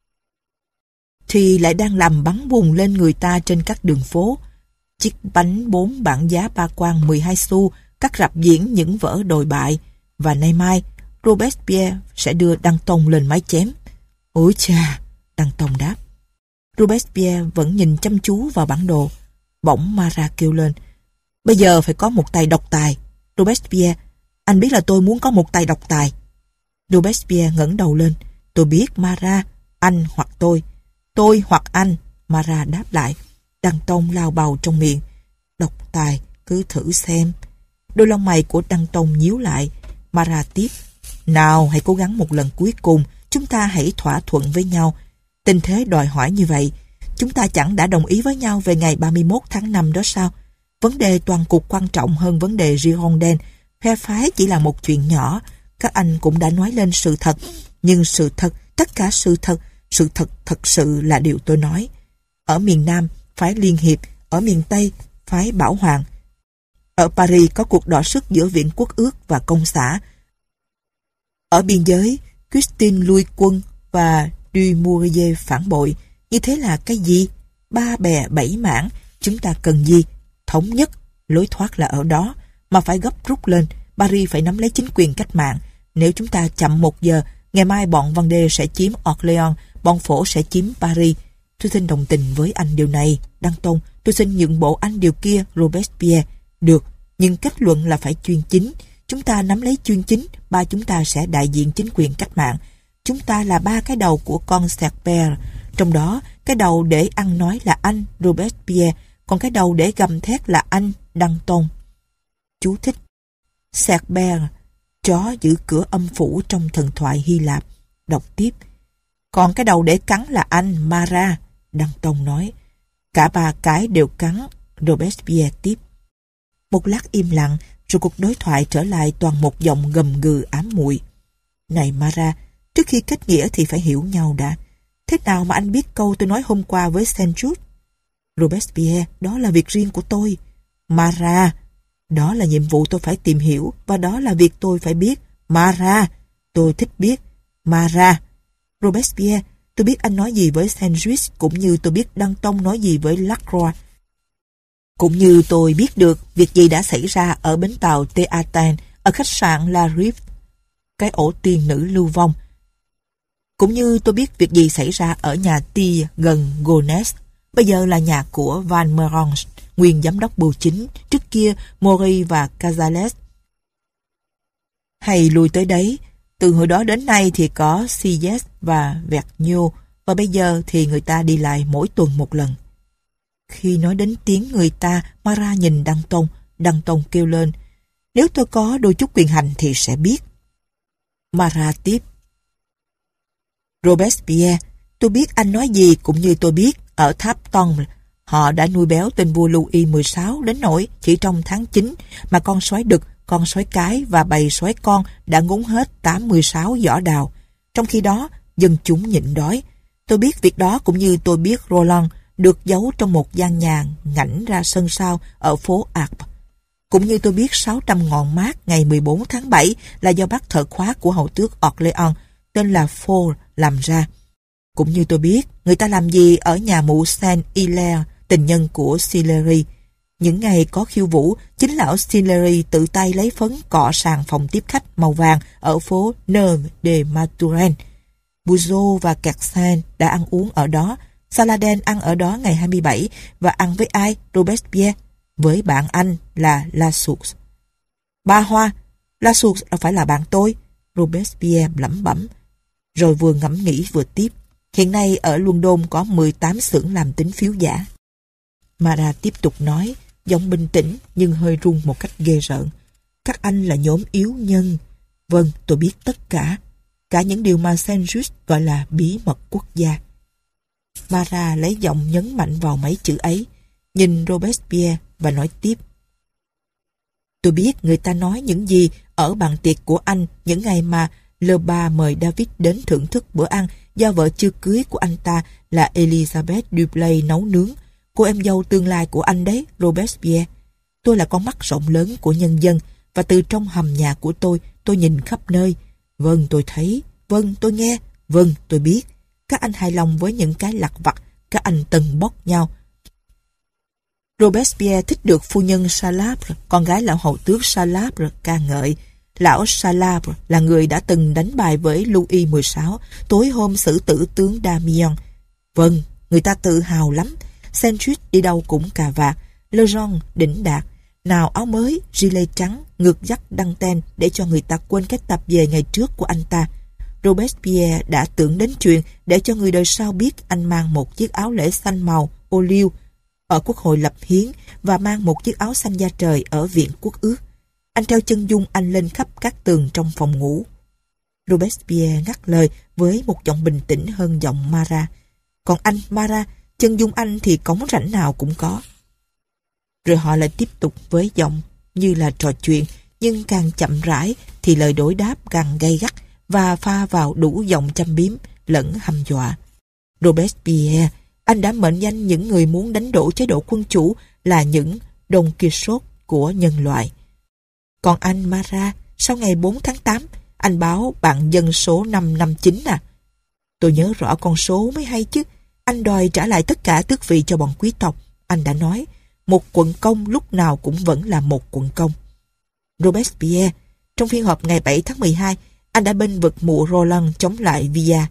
thì lại đang làm bắn bùn lên người ta trên các đường phố. Chiếc bánh bốn bảng giá ba quan mười hai xu cắt rạp diễn những vở đồi bại. Và nay mai, Robespierre sẽ đưa Danton lên mái chém. Ôi cha, Danton đáp. Robespierre vẫn nhìn chăm chú vào bản đồ. Bỗng Marat kêu lên. Bây giờ phải có một tay độc tài. Robespierre, anh biết là tôi muốn có một tay độc tài. Robespierre ngẩng đầu lên. Tôi biết Marat, anh hoặc tôi. Tôi hoặc anh, Marat đáp lại. Danton lao bầu trong miệng. Độc tài, cứ thử xem. Đôi lông mày của Danton nhíu lại. Marat tiếp. Nào, hãy cố gắng một lần cuối cùng. Chúng ta hãy thỏa thuận với nhau. Tình thế đòi hỏi như vậy. Chúng ta chẳng đã đồng ý với nhau về ngày ba mươi mốt tháng năm đó sao? Vấn đề toàn cục quan trọng hơn vấn đề Girondin. Phe phái chỉ là một chuyện nhỏ. Các anh cũng đã nói lên sự thật. Nhưng sự thật, tất cả sự thật, sự thật thật sự là điều tôi nói. Ở miền Nam, phái Liên Hiệp. Ở miền Tây, phái Bảo Hoàng. Ở Paris có cuộc đọ sức giữa Viện Quốc ước và Công xã. Ở biên giới, Christine lui quân và Dumouriez phản bội. Như thế là cái gì? Ba bè bảy mảng. Chúng ta cần gì? Thống nhất. Lối thoát là ở đó. Mà phải gấp rút lên. Paris phải nắm lấy chính quyền cách mạng. Nếu chúng ta chậm một giờ, ngày mai bọn Vendée sẽ chiếm Orléans, bọn Phổ sẽ chiếm Paris. Tôi xin đồng tình với anh điều này, Danton. Tôi xin nhượng bộ anh điều kia, Robespierre. Được, nhưng kết luận là phải chuyên chính. Chúng ta nắm lấy chuyên chính, ba chúng ta sẽ đại diện chính quyền cách mạng. Chúng ta là ba cái đầu của con Cerbère. Trong đó, cái đầu để ăn nói là anh, Robespierre, còn cái đầu để gầm thét là anh, Danton. Chú thích. Cerbère, chó giữ cửa âm phủ trong thần thoại Hy Lạp. Đọc tiếp. Còn cái đầu để cắn là anh, Marat, Danton nói. Cả ba cái đều cắn, Robespierre tiếp. Một lát im lặng, rồi cuộc đối thoại trở lại toàn một giọng gầm gừ ám muội. Này Marat, trước khi kết nghĩa thì phải hiểu nhau đã. Thế nào mà anh biết câu tôi nói hôm qua với Saint-Just? Robespierre, đó là việc riêng của tôi. Marat, đó là nhiệm vụ tôi phải tìm hiểu, và đó là việc tôi phải biết. Marat, tôi thích biết. Marat, Robespierre, tôi biết anh nói gì với Saint-Just, cũng như tôi biết Danton nói gì với Lacroix. Cũng như tôi biết được việc gì đã xảy ra ở bến tàu Théâtin, ở khách sạn La Rive, cái ổ tiên nữ lưu vong. Cũng như tôi biết việc gì xảy ra ở nhà Tia gần Gonesse, bây giờ là nhà của Van Merange, nguyên giám đốc bưu chính, trước kia Maury và Cazales. Hay lùi tới đấy, từ hồi đó đến nay thì có Sieyès và Vergniaud, và bây giờ thì người ta đi lại mỗi tuần một lần. Khi nói đến tiếng người ta, Marat nhìn Danton, Danton kêu lên, nếu tôi có đôi chút quyền hành thì sẽ biết. Marat tiếp. Robespierre, tôi biết anh nói gì, cũng như tôi biết ở tháp Tombe họ đã nuôi béo tên vua Louis mười sáu đến nỗi chỉ trong tháng chín mà con sói đực, con sói cái và bầy sói con đã ngúng hết tám mươi sáu giỏ đào. Trong khi đó, dân chúng nhịn đói. Tôi biết việc đó cũng như tôi biết Roland được giấu trong một gian nhà ngảnh ra sân sau ở phố Arp. Cũng như tôi biết sáu trăm ngọn mát ngày mười bốn tháng bảy là do bác thợ khóa của hậu tước Orléans tên là Ford làm ra. Cũng như tôi biết người ta làm gì ở nhà mụ Saint-Hilaire, tình nhân của Sillery. Những ngày có khiêu vũ, chính lão Sillery tự tay lấy phấn cọ sàn phòng tiếp khách màu vàng ở phố Neuve de Maturin. Bouzeau và Kersen đã ăn uống ở đó. Saladin ăn ở đó ngày hai mươi bảy và ăn với ai? Robespierre. Với bạn anh là Lassoux. Ba Hoa, Lassoux đâu phải là bạn tôi. Robespierre lẩm bẩm, rồi vừa ngẫm nghĩ vừa tiếp. Hiện nay ở London có mười tám xưởng làm tín phiếu giả. Marat tiếp tục nói, giọng bình tĩnh nhưng hơi run một cách ghê rợn. Các anh là nhóm yếu nhân. Vâng, tôi biết tất cả. Cả những điều mà Saint-Just gọi là bí mật quốc gia. Marat lấy giọng nhấn mạnh vào mấy chữ ấy, nhìn Robespierre và nói tiếp. Tôi biết người ta nói những gì ở bàn tiệc của anh những ngày mà Lebas mời David đến thưởng thức bữa ăn do vợ chưa cưới của anh ta là Elizabeth Duplay nấu nướng. Cô em dâu tương lai của anh đấy, Robespierre. Tôi là con mắt rộng lớn của nhân dân và từ trong hầm nhà của tôi, tôi nhìn khắp nơi. Vâng, tôi thấy. Vâng, tôi nghe. Vâng, tôi biết. Các anh hài lòng với những cái lặt vặt. Các anh tần bốc nhau. Robespierre thích được phu nhân Chalabre, con gái lão hậu tước Chalabre, ca ngợi. Lão Chalabre là người đã từng đánh bài với Louis mười sáu tối hôm xử tử tướng Damiens. Vâng, người ta tự hào lắm. Saint-Just đi đâu cũng cà vạt, Lejeune đỉnh đạt, nào áo mới, gilet trắng, ngực dắt đăng ten để cho người ta quên cái tập về ngày trước của anh ta. Robespierre đã tưởng đến chuyện để cho người đời sau biết anh mang một chiếc áo lễ xanh màu, ô liu, ở Quốc hội lập hiến và mang một chiếc áo xanh da trời ở Viện Quốc ước. Anh treo chân dung anh lên khắp các tường trong phòng ngủ. Robespierre ngắt lời với một giọng bình tĩnh hơn giọng Marat. Còn anh, Marat, chân dung anh thì cống rãnh nào cũng có. Rồi họ lại tiếp tục với giọng như là trò chuyện, nhưng càng chậm rãi thì lời đối đáp càng gay gắt và pha vào đủ giọng châm biếm lẫn hăm dọa. Robespierre, anh đã mệnh danh những người muốn đánh đổ chế độ quân chủ là những Don Quixote của nhân loại. Còn anh Marat, sau ngày bốn tháng tám, anh báo bạn dân số năm năm chín à? Tôi nhớ rõ con số mới hay chứ. Anh đòi trả lại tất cả tước vị cho bọn quý tộc. Anh đã nói, một quận công lúc nào cũng vẫn là một quận công. Robespierre, trong phiên họp ngày bảy tháng mười hai, anh đã bênh vực mụ Roland chống lại Villa.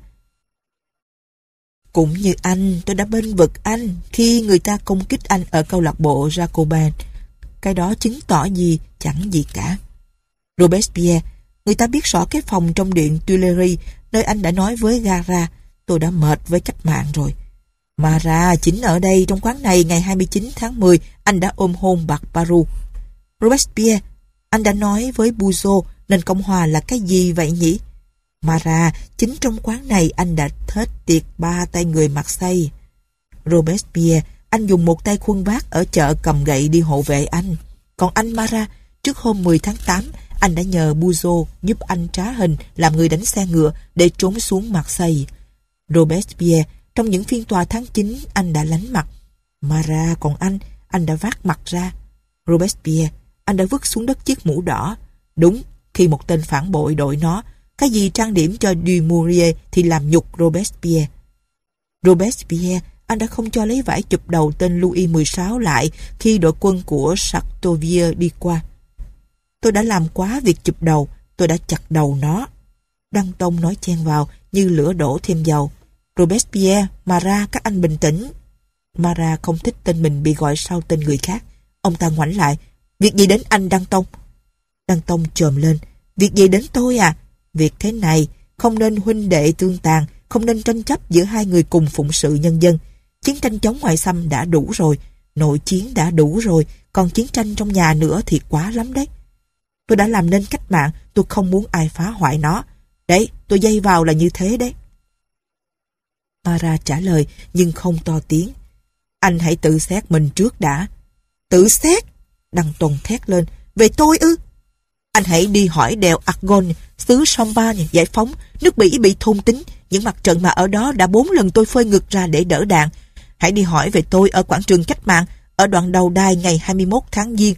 Cũng như anh, tôi đã bênh vực anh khi người ta công kích anh ở câu lạc bộ Jacobin. Cái đó chứng tỏ gì? Chẳng gì cả. Robespierre, người ta biết rõ cái phòng trong điện Tuileries nơi anh đã nói với Gara. Tôi đã mệt với cách mạng rồi. Marat, chính ở đây trong quán này ngày hai mươi chín tháng mười anh đã ôm hôn Barbaroux. Robespierre, anh đã nói với Bouzeau nền Cộng hòa là cái gì vậy nhỉ? Marat, chính trong quán này anh đã thết tiệc ba tay người Marseille. Robespierre, anh dùng một tay khuân vác ở chợ cầm gậy đi hộ vệ anh. Còn anh Marat, trước hôm mười tháng tám, anh đã nhờ Bouzeau giúp anh trá hình làm người đánh xe ngựa để trốn xuống Marseille. Robespierre, trong những phiên tòa tháng chín, anh đã lánh mặt. Marat, còn anh, anh đã vác mặt ra. Robespierre, anh đã vứt xuống đất chiếc mũ đỏ. Đúng, khi một tên phản bội đội nó, cái gì trang điểm cho Dumouriez thì làm nhục Robespierre. Robespierre, anh đã không cho lấy vải chụp đầu tên Louis mười sáu lại khi đội quân của Sartovier đi qua. Tôi đã làm quá việc chụp đầu, tôi đã chặt đầu nó. Đăng Tông nói chen vào như lửa đổ thêm dầu. Robespierre, Marat, các anh bình tĩnh. Marat không thích tên mình bị gọi sau tên người khác. Ông ta ngoảnh lại. Việc gì đến anh Đăng Tông? Đăng Tông chồm lên. Việc gì đến tôi à? Việc thế này, không nên huynh đệ tương tàn, không nên tranh chấp giữa hai người cùng phụng sự nhân dân. Chiến tranh chống ngoại xâm đã đủ rồi, nội chiến đã đủ rồi, còn chiến tranh trong nhà nữa thì quá lắm đấy. Tôi đã làm nên cách mạng, tôi không muốn ai phá hoại nó. Đấy, tôi dây vào là như thế đấy. Marat trả lời nhưng không to tiếng. Anh hãy tự xét mình trước đã. Tự xét? Đăng Tông thét lên. Về tôi ư? Anh hãy đi hỏi đèo Argonne, xứ Champagne giải phóng, nước Bỉ bị thôn tính, Những mặt trận mà ở đó đã bốn lần tôi phơi ngực ra để đỡ đạn. Hãy đi hỏi về tôi ở quảng trường Cách mạng, ở đoạn đầu đài ngày hai mươi mốt tháng Giêng.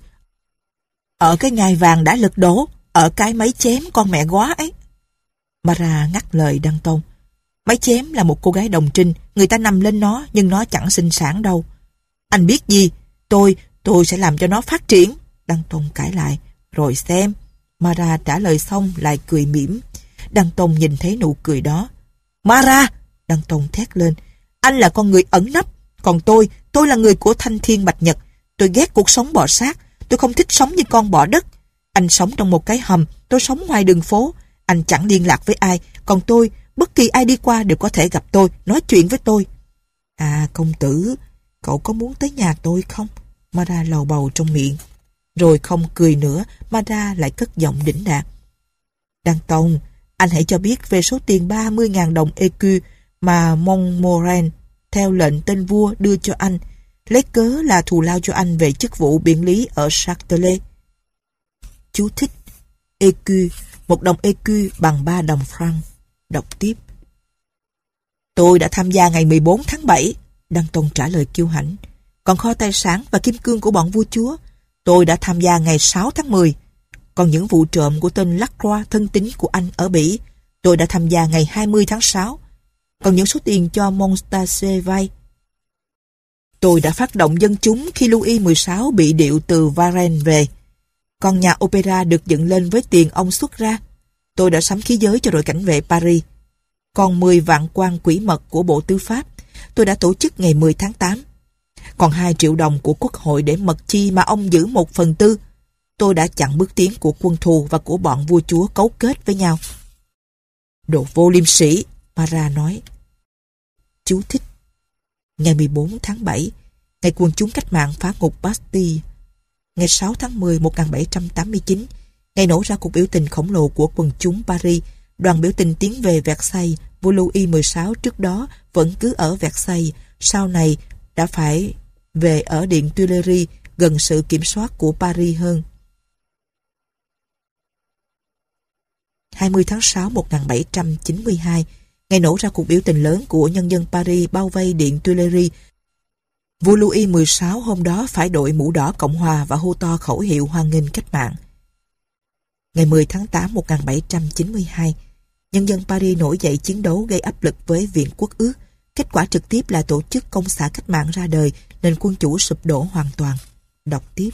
Ở cái ngai vàng đã lật đổ, ở cái máy chém con mẹ góa ấy. Mara ngắt lời Danton. Máy chém là một cô gái đồng trinh, người ta nằm lên nó nhưng nó chẳng sinh sản đâu. Anh biết gì? Tôi, tôi sẽ làm cho nó phát triển. Danton cãi lại. Rồi xem. Mara trả lời xong lại cười mỉm. Danton nhìn thấy nụ cười đó. Mara! Danton thét lên. Anh là con người ẩn nấp. Còn tôi, tôi là người của thanh thiên bạch nhật. Tôi ghét cuộc sống bò sát. Tôi không thích sống như con bò đất. Anh sống trong một cái hầm, tôi sống ngoài đường phố. Anh chẳng liên lạc với ai. Còn tôi, bất kỳ ai đi qua đều có thể gặp tôi, nói chuyện với tôi. À công tử, cậu có muốn tới nhà tôi không? Mara lầu bầu trong miệng. Rồi không cười nữa, Mara lại cất giọng đỉnh đạt. Danton, anh hãy cho biết về số tiền ba mươi nghìn đồng e cu mà Montmorency theo lệnh tên vua đưa cho anh, lấy cớ là thù lao cho anh về chức vụ biện lý ở Châtelet. Chú thích. e cu, một đồng e cu bằng ba đồng franc. Đọc tiếp. Tôi đã tham gia ngày mười bốn tháng bảy, Danton trả lời kiêu hãnh. Còn kho tài sản và kim cương của bọn vua chúa, tôi đã tham gia ngày sáu tháng mười. Còn những vụ trộm của tên Lacroix thân tín của anh ở Bỉ, tôi đã tham gia ngày hai mươi tháng sáu. Còn những số tiền cho Monstase vay, tôi đã phát động dân chúng khi Louis mười sáu bị điệu từ Varennes về. Còn nhà opera được dựng lên với tiền ông xuất ra. Tôi đã sắm khí giới cho đội cảnh vệ Paris. Còn mười vạn quan quỹ mật của Bộ Tư pháp, tôi đã tổ chức ngày mười tháng tám. Còn hai triệu đồng của Quốc hội để mật chi mà ông giữ một phần tư, tôi đã chặn bước tiến của quân thù và của bọn vua chúa cấu kết với nhau. Đồ vô liêm sĩ, Mara nói. Chú thích. Ngày mười bốn tháng bảy, ngày quân chúng cách mạng phá ngục Bastille. Ngày sáu tháng mười một nghìn bảy trăm tám mươi chín, ngày nổ ra cuộc biểu tình khổng lồ của quần chúng Paris, đoàn biểu tình tiến về Versailles. Vua Louis mười sáu trước đó vẫn cứ ở Versailles, sau này đã phải về ở điện Tuileries, gần sự kiểm soát của Paris hơn. hai mươi tháng sáu một nghìn bảy trăm chín mươi hai, ngày nổ ra cuộc biểu tình lớn của nhân dân Paris bao vây điện Tuileries. Vua Louis mười sáu hôm đó phải đội mũ đỏ Cộng hòa và hô to khẩu hiệu hoan nghênh cách mạng. Ngày mười tháng tám một nghìn bảy trăm chín mươi hai, nhân dân Paris nổi dậy chiến đấu gây áp lực với Viện Quốc ước. Kết quả trực tiếp là tổ chức Công xã cách mạng ra đời, nên quân chủ sụp đổ hoàn toàn. Đọc tiếp.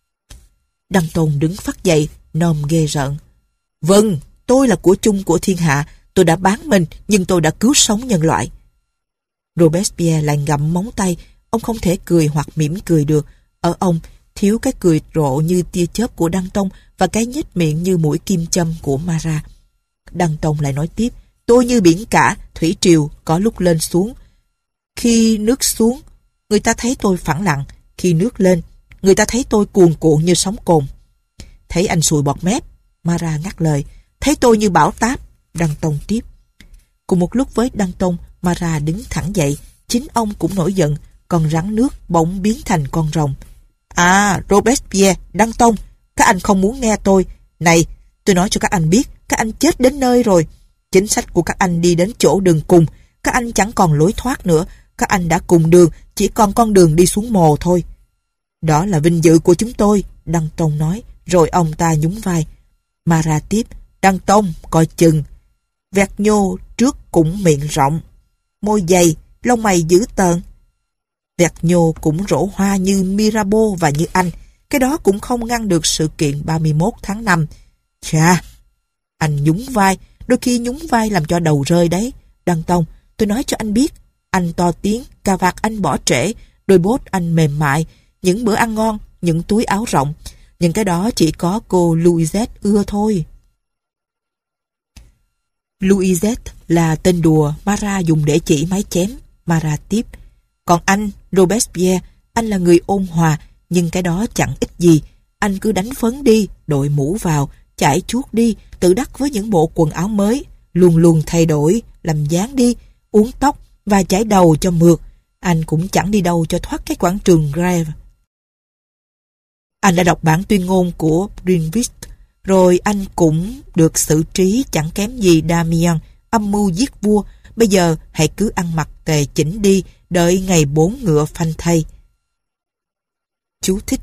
Danton đứng phắt dậy, nòm ghê rợn. Vâng, tôi là của chung của thiên hạ. Tôi đã bán mình, nhưng tôi đã cứu sống nhân loại. Robespierre lại ngậm móng tay. Ông không thể cười hoặc mỉm cười được. Ở ông, thiếu cái cười rộ như tia chớp của Danton và cái nhếch miệng như mũi kim châm của Mara. Danton lại nói tiếp. Tôi như biển cả, thủy triều, có lúc lên xuống. Khi nước xuống, người ta thấy tôi phẳng lặng. Khi nước lên, người ta thấy tôi cuồn cuộn như sóng cồn. Thấy anh sùi bọt mép, Mara ngắt lời. Thấy tôi như bão táp, Danton tiếp. Cùng một lúc với Danton, Mara đứng thẳng dậy. Chính ông cũng nổi giận, còn rắn nước bỗng biến thành con rồng. À, Robespierre, Danton, các anh không muốn nghe tôi. Này, tôi nói cho các anh biết, các anh chết đến nơi rồi. Chính sách của các anh đi đến chỗ đường cùng. Các anh chẳng còn lối thoát nữa. Các anh đã cùng đường, chỉ còn con đường đi xuống mồ thôi. Đó là vinh dự của chúng tôi, Danton nói. Rồi ông ta nhún vai. Mara tiếp. Danton, coi chừng. Vergniaud trước cũng miệng rộng, môi dày, lông mày dữ tợn. Vergniaud cũng rổ hoa như Mirabeau và như anh. Cái đó cũng không ngăn được sự kiện ba mươi mốt tháng năm. Chà, anh nhún vai. Đôi khi nhún vai làm cho đầu rơi đấy. Danton, tôi nói cho anh biết. Anh to tiếng, cà vạt anh bỏ trễ, đôi bốt anh mềm mại, những bữa ăn ngon, những túi áo rộng. Những cái đó chỉ có cô Louisette ưa thôi. Louisette là tên đùa Mara dùng để chỉ mái chém. Mara tiếp. Còn anh, Robespierre, anh là người ôn hòa, nhưng cái đó chẳng ích gì. Anh cứ đánh phấn đi, đội mũ vào, chải chuốt đi, tự đắc với những bộ quần áo mới, luôn luôn thay đổi, làm dáng đi, uốn tóc và chải đầu cho mượt. Anh cũng chẳng đi đâu cho thoát cái quảng trường Grève. Anh đã đọc bản tuyên ngôn của Greenwich, rồi anh cũng được xử trí chẳng kém gì Damien, âm mưu giết vua, Bây giờ hãy cứ ăn mặc tề chỉnh đi, đợi ngày bốn ngựa phanh thây. Chú thích: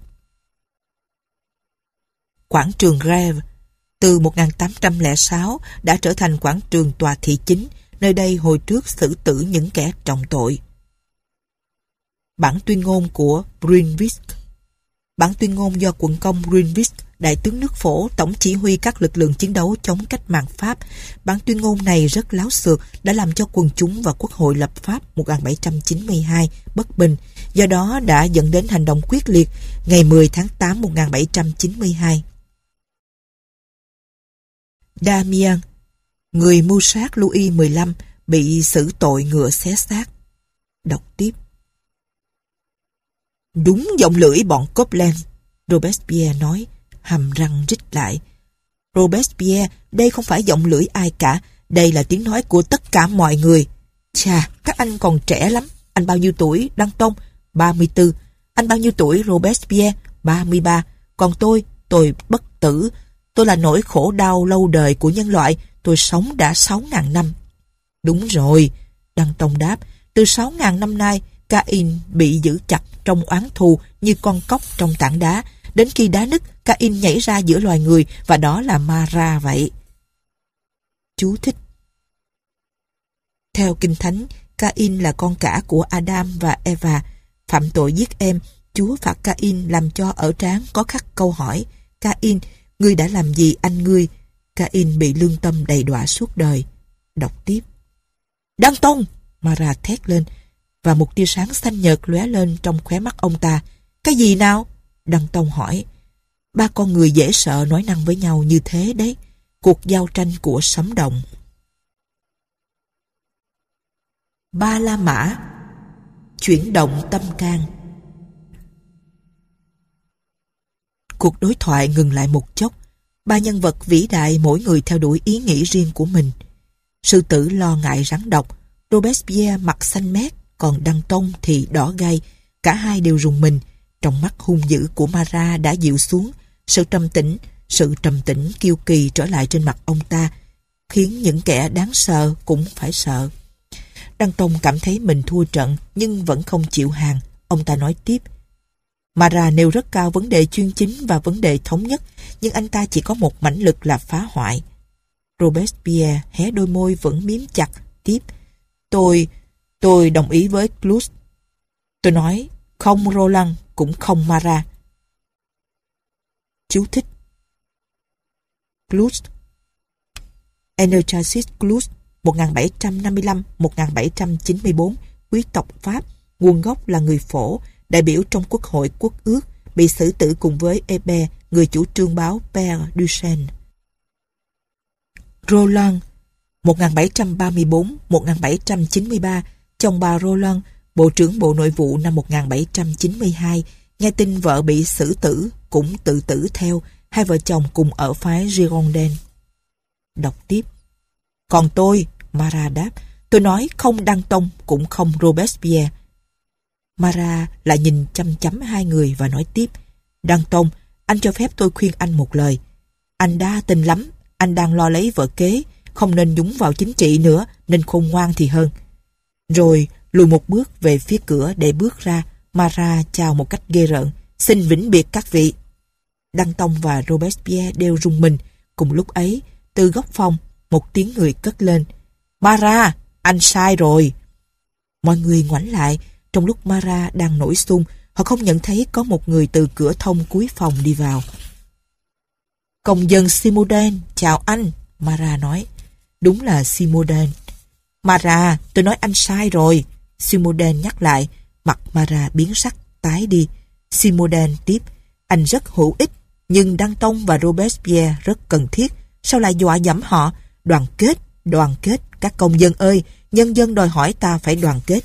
Quảng trường Grève từ một nghìn tám trăm lẻ sáu đã trở thành quảng trường tòa thị chính, nơi đây hồi trước xử tử những kẻ trọng tội. Bản tuyên ngôn của Brunswick. Bản tuyên ngôn do quận công Brunswick, đại tướng nước Phổ, tổng chỉ huy các lực lượng chiến đấu chống cách mạng Pháp. Bản tuyên ngôn này rất láo xược, đã làm cho quần chúng và quốc hội lập pháp một nghìn bảy trăm chín mươi hai bất bình, do đó đã dẫn đến hành động quyết liệt ngày mười tháng tám một nghìn bảy trăm chín mươi hai. Damien, người mưu sát Louis mười lăm, bị xử tội ngựa xé xác. Đọc tiếp. Đúng giọng lưỡi bọn Copeland, Robespierre nói, hàm răng rít lại. Robespierre, đây không phải giọng lưỡi ai cả, đây là tiếng nói của tất cả mọi người. Chà, các anh còn trẻ lắm. Anh bao nhiêu tuổi, Danton? ba mươi tư. Anh bao nhiêu tuổi, Robespierre? ba mươi ba. Còn tôi, tôi bất tử. Tôi là nỗi khổ đau lâu đời của nhân loại. Tôi sống đã sáu ngàn năm. Đúng rồi, Danton đáp. Từ sáu ngàn năm nay, Cain bị giữ chặt trong oán thù như con cóc trong tảng đá. Đến khi đá nứt, Cain nhảy ra giữa loài người, và đó là Mara vậy. Chú thích: Theo Kinh Thánh, Cain là con cả của Adam và Eva. Phạm tội giết em, Chúa phạt Cain làm cho ở trán có khắc câu hỏi: Cain, ngươi đã làm gì anh ngươi? Cain bị lương tâm đầy đọa suốt đời. Đọc tiếp. Danton! Mara thét lên, và một tia sáng xanh nhợt lóe lên trong khóe mắt ông ta. Cái gì nào? Danton hỏi. Ba con người dễ sợ nói năng với nhau như thế đấy. Cuộc giao tranh của sấm động. Ba La Mã. Chuyển động tâm can. Cuộc đối thoại ngừng lại một chốc. Ba nhân vật vĩ đại mỗi người theo đuổi ý nghĩ riêng của mình. Sư tử lo ngại rắn độc, Robespierre mặt xanh mét, còn Danton thì đỏ gay. Cả hai đều rùng mình. Trong mắt hung dữ của Marat đã dịu xuống. Sự trầm tĩnh, sự trầm tĩnh kiêu kỳ trở lại trên mặt ông ta, khiến những kẻ đáng sợ cũng phải sợ. Danton cảm thấy mình thua trận, nhưng vẫn không chịu hàng. Ông ta nói tiếp. Marat nêu rất cao vấn đề chuyên chính và vấn đề thống nhất, nhưng anh ta chỉ có một mãnh lực là phá hoại. Robespierre hé đôi môi vẫn miếm chặt, tiếp. Tôi, tôi đồng ý với Cloust. Tôi nói, không Roland, cũng không Marat. Chú thích. Cloust. Anacharsis Cloust, một nghìn bảy trăm năm mươi lăm đến một nghìn bảy trăm chín mươi tư, quý tộc Pháp, nguồn gốc là người Phổ, đại biểu trong Quốc hội Quốc ước, bị xử tử cùng với Hébert, người chủ trương báo Père Duchesne. Roland, một nghìn bảy trăm ba mươi tư đến một nghìn bảy trăm chín mươi ba, chồng bà Roland, Bộ trưởng Bộ Nội vụ năm một nghìn bảy trăm chín mươi hai, nghe tin vợ bị xử tử, cũng tự tử theo, hai vợ chồng cùng ở phái Girondin. Đọc tiếp. Còn tôi, Marat đáp, tôi nói không Danton, cũng không Robespierre. Marat lại nhìn chăm chăm hai người và nói tiếp. Danton, anh cho phép tôi khuyên anh một lời. Anh đa tình lắm, anh đang lo lấy vợ kế, không nên nhúng vào chính trị nữa, nên khôn ngoan thì hơn. Rồi lùi một bước về phía cửa để bước ra. Marat chào một cách ghê rợn. Xin vĩnh biệt các vị. Danton và Robespierre đều rùng mình. Cùng lúc ấy, từ góc phòng, một tiếng người cất lên. Marat, anh sai rồi. Mọi người ngoảnh lại. Trong lúc Marat đang nổi xung, họ không nhận thấy có một người từ cửa thông cuối phòng đi vào. Công dân Simoden, chào anh, Marat nói. Đúng là Simoden. Marat, tôi nói anh sai rồi. Simoden nhắc lại. Mặt Marat biến sắc, tái đi. Simoden tiếp. Anh rất hữu ích, nhưng Danton và Robespierre rất cần thiết. Sao lại dọa dẫm họ? Đoàn kết, đoàn kết, các công dân ơi, nhân dân đòi hỏi ta phải đoàn kết.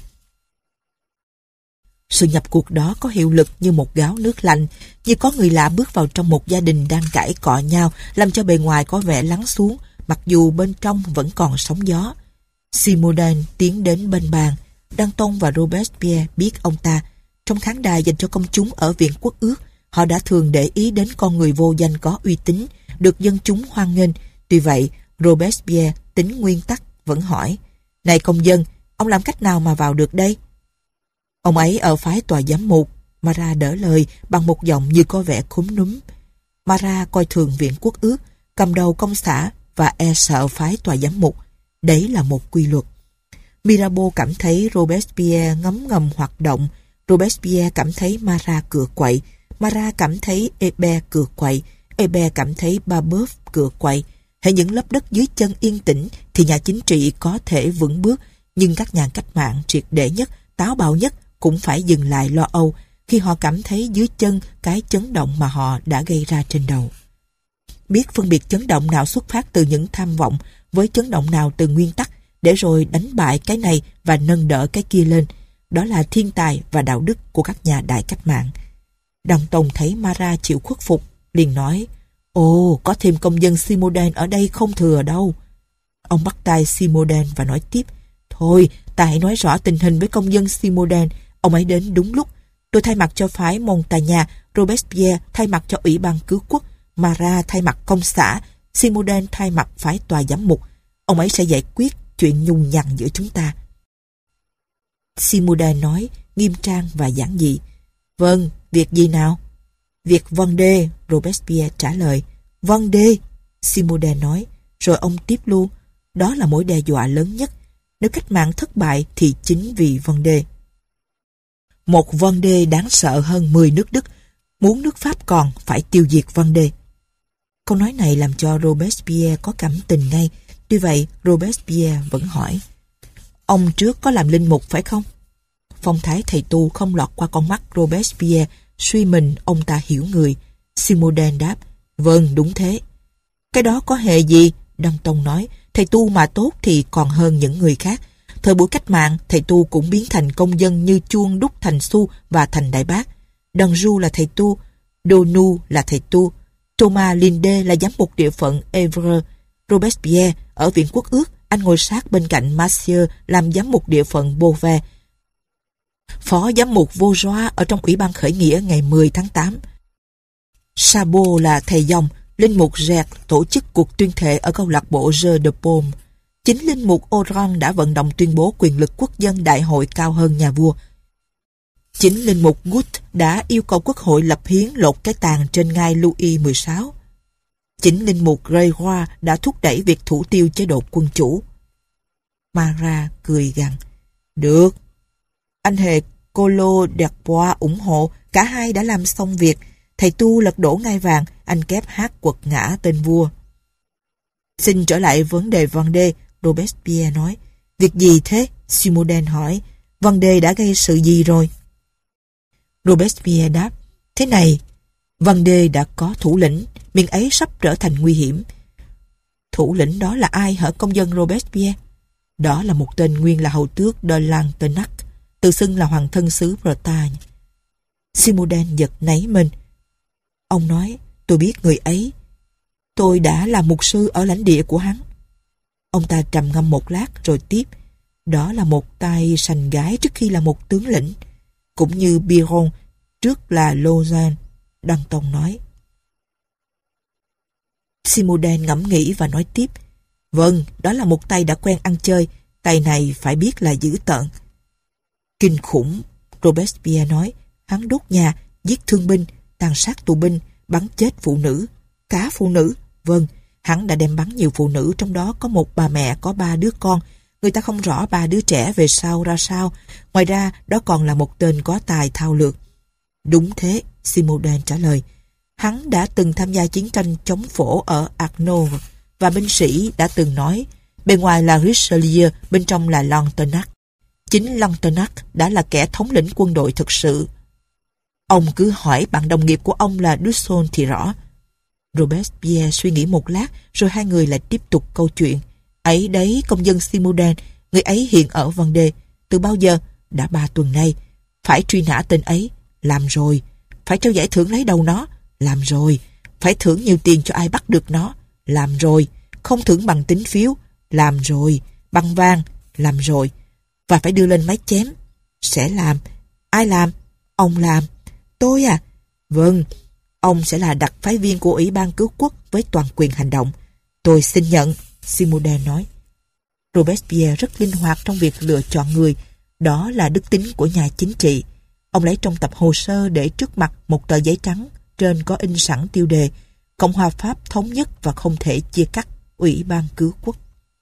Sự nhập cuộc đó có hiệu lực như một gáo nước lạnh, như có người lạ bước vào trong một gia đình đang cãi cọ nhau, làm cho bề ngoài có vẻ lắng xuống, mặc dù bên trong vẫn còn sóng gió. Simoden tiến đến bên bàn. Danton và Robespierre biết ông ta. Trong khán đài dành cho công chúng ở Viện Quốc ước, họ đã thường để ý đến con người vô danh có uy tín, được dân chúng hoan nghênh. Tuy vậy, Robespierre tính nguyên tắc vẫn hỏi. Này công dân, ông làm cách nào mà vào được đây? Ông ấy ở phái tòa giám mục. Mara đỡ lời bằng một giọng như có vẻ khúm núm. Mara coi thường viện quốc ước, cầm đầu công xã và e sợ phái tòa giám mục. Đấy là một quy luật. Mirabeau cảm thấy Robespierre ngấm ngầm hoạt động. Robespierre cảm thấy Mara cựa quậy. Mara cảm thấy Hébert cựa quậy. Hébert cảm thấy Babeuf cựa quậy. Hễ những lớp đất dưới chân yên tĩnh thì nhà chính trị có thể vững bước, nhưng các nhà cách mạng triệt để nhất, táo bạo nhất cũng phải dừng lại lo âu khi họ cảm thấy dưới chân cái chấn động mà họ đã gây ra trên đầu. Biết phân biệt chấn động nào xuất phát từ những tham vọng với chấn động nào từ nguyên tắc, để rồi đánh bại cái này và nâng đỡ cái kia lên, đó là thiên tài và đạo đức của các nhà đại cách mạng. Danton thấy Marat chịu khuất phục, liền nói: Ồ, có thêm công dân Simoden ở đây không thừa đâu. Ông bắt tay Simoden và nói tiếp: Thôi, ta hãy nói rõ tình hình với công dân Simoden. Ông ấy đến đúng lúc. Tôi thay mặt cho phái Montagnard, Robespierre thay mặt cho Ủy ban cứu quốc, Marat thay mặt công xã, Simoden thay mặt phái tòa giám mục. Ông ấy sẽ giải quyết chuyện nhùng nhằng giữa chúng ta. Simoden nói, nghiêm trang và giản dị: Vâng, việc gì nào? Việc Vendée, Robespierre trả lời. Vendée, Simoden nói. Rồi ông tiếp luôn: Đó là mối đe dọa lớn nhất. Nếu cách mạng thất bại thì chính vì Vendée. Một Vendée đáng sợ hơn mười nước Đức. Muốn nước Pháp còn phải tiêu diệt Vendée. Câu nói này làm cho Robespierre có cảm tình ngay. Tuy vậy, Robespierre vẫn hỏi: Ông trước có làm linh mục phải không? Phong thái thầy tu không lọt qua con mắt Robespierre, suy mình ông ta hiểu người. Simoden đáp: Vâng, đúng thế. Cái đó có hề gì? Danton nói: Thầy tu mà tốt thì còn hơn những người khác. Thời buổi cách mạng, thầy tu cũng biến thành công dân như chuông đúc thành xu và thành đại bác. Danjou là thầy tu, Donu là thầy tu, Thomas Linde là giám mục địa phận Évreux. Robespierre ở viện quốc ước, anh ngồi sát bên cạnh Massieu làm giám mục địa phận Beauvais. Phó giám mục Vaugeois ở trong Ủy ban khởi nghĩa ngày mười tháng tám. Chabot là thầy dòng, linh mục Gert tổ chức cuộc tuyên thệ ở câu lạc bộ Jeu de Paume. Chính linh mục Oran đã vận động tuyên bố quyền lực quốc dân đại hội cao hơn nhà vua. Chính linh mục Gut đã yêu cầu quốc hội lập hiến lột cái tàn trên ngai Louis mười sáu. Chính linh mục Grégoire đã thúc đẩy việc thủ tiêu chế độ quân chủ. Marat cười gằn: Được, anh hề Collot d'Herbois ủng hộ, cả hai đã làm xong việc. Thầy tu lật đổ ngai vàng, anh kép hát quật ngã tên vua. Xin trở lại vấn đề Vendée, Robespierre nói. Việc gì thế? Simoden hỏi. Vendée đã gây sự gì rồi? Robespierre đáp: Thế này, Vendée đã có thủ lĩnh, miền ấy sắp trở thành nguy hiểm. Thủ lĩnh đó là ai hả công dân Robespierre? Đó là một tên nguyên là hầu tước de Lantenac, tự xưng là hoàng thân xứ Bretagne. Simoden giật nảy mình. Ông nói: Tôi biết người ấy. Tôi đã là mục sư ở lãnh địa của hắn. Ông ta trầm ngâm một lát rồi tiếp: Đó là một tay sành gái trước khi là một tướng lĩnh, cũng như Biron trước là Lausanne, Danton nói. Simoden ngẫm nghĩ và nói tiếp: Vâng, đó là một tay đã quen ăn chơi. Tay này phải biết là dữ tợn. Kinh khủng, Robespierre nói. Hắn đốt nhà, giết thương binh, tàn sát tù binh, bắn chết phụ nữ. Cả phụ nữ? Vâng, hắn đã đem bắn nhiều phụ nữ, trong đó có một bà mẹ có ba đứa con. Người ta không rõ ba đứa trẻ về sau ra sao. Ngoài ra, đó còn là một tên có tài thao lược. Đúng thế, Simoden trả lời. Hắn đã từng tham gia chiến tranh chống phổ ở Arnold, và binh sĩ đã từng nói, bề ngoài là Richelieu, bên trong là Lantenac. Chính Lantenac đã là kẻ thống lĩnh quân đội thực sự. Ông cứ hỏi bạn đồng nghiệp của ông là Dusson thì rõ. Robespierre suy nghĩ một lát, rồi hai người lại tiếp tục câu chuyện. Ấy đấy, công dân Simoden, người ấy hiện ở Vendée. Từ bao giờ? Đã ba tuần nay. Phải truy nã tên ấy. Làm rồi. Phải trao giải thưởng lấy đầu nó. Làm rồi. Phải thưởng nhiều tiền cho ai bắt được nó. Làm rồi. Không thưởng bằng tín phiếu. Làm rồi. Bằng vàng. Làm rồi. Và phải đưa lên máy chém. Sẽ làm. Ai làm? Ông làm. Tôi à? Vâng. Ông sẽ là đặc phái viên của Ủy ban cứu quốc với toàn quyền hành động. Tôi xin nhận, Simoden nói. Robespierre rất linh hoạt trong việc lựa chọn người. Đó là đức tính của nhà chính trị. Ông lấy trong tập hồ sơ để trước mặt một tờ giấy trắng, trên có in sẵn tiêu đề Cộng hòa Pháp thống nhất và không thể chia cắt, Ủy ban cứu quốc.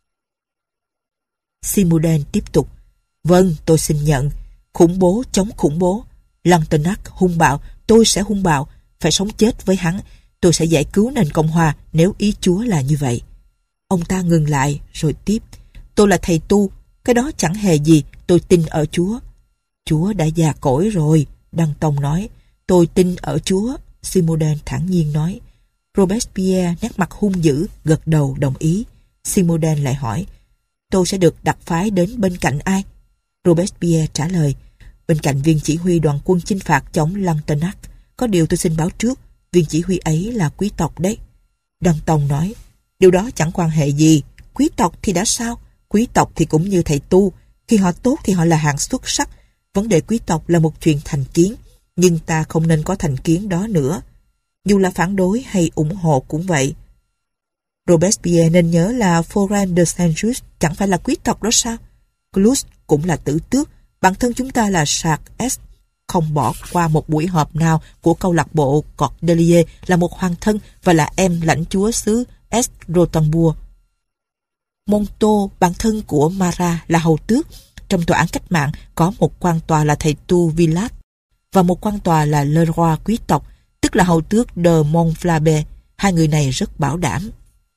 Simoudain tiếp tục. Vâng, tôi xin nhận. Khủng bố chống khủng bố. Lantenac hung bạo, tôi sẽ hung bạo. Phải sống chết với hắn. Tôi sẽ giải cứu nền Cộng hòa nếu ý Chúa là như vậy. Ông ta ngừng lại rồi tiếp. Tôi là thầy tu. Cái đó chẳng hề gì. Tôi tin ở Chúa. Chúa đã già cỗi rồi, Đăng Tông nói. Tôi tin ở Chúa, Simoudain thản nhiên nói. Robespierre nét mặt hung dữ, gật đầu đồng ý. Simoudain lại hỏi, tôi sẽ được đặc phái đến bên cạnh ai? Robespierre trả lời, bên cạnh viên chỉ huy đoàn quân chinh phạt chống Lantenac. Có điều tôi xin báo trước, viên chỉ huy ấy là quý tộc đấy. Đăng Tông nói, điều đó chẳng quan hệ gì. Quý tộc thì đã sao? Quý tộc thì cũng như thầy tu. Khi họ tốt thì họ là hạng xuất sắc. Vấn đề quý tộc là một chuyện thành kiến, nhưng ta không nên có thành kiến đó nữa. Dù là phản đối hay ủng hộ cũng vậy. Robespierre nên nhớ là Forain de Saint-Just chẳng phải là quý tộc đó sao? Cloust cũng là tử tước. Bản thân chúng ta là Charles S. không bỏ qua một buổi họp nào của câu lạc bộ Cordelier, là một hoàng thân và là em lãnh chúa xứ S. Rotembourg. Monto, bản thân của Marat, là hầu tước. Trong tòa án cách mạng có một quan tòa là thầy tu Villat và một quan tòa là Leroy quý tộc, tức là hầu tước de Montflabe. Hai người này rất bảo đảm.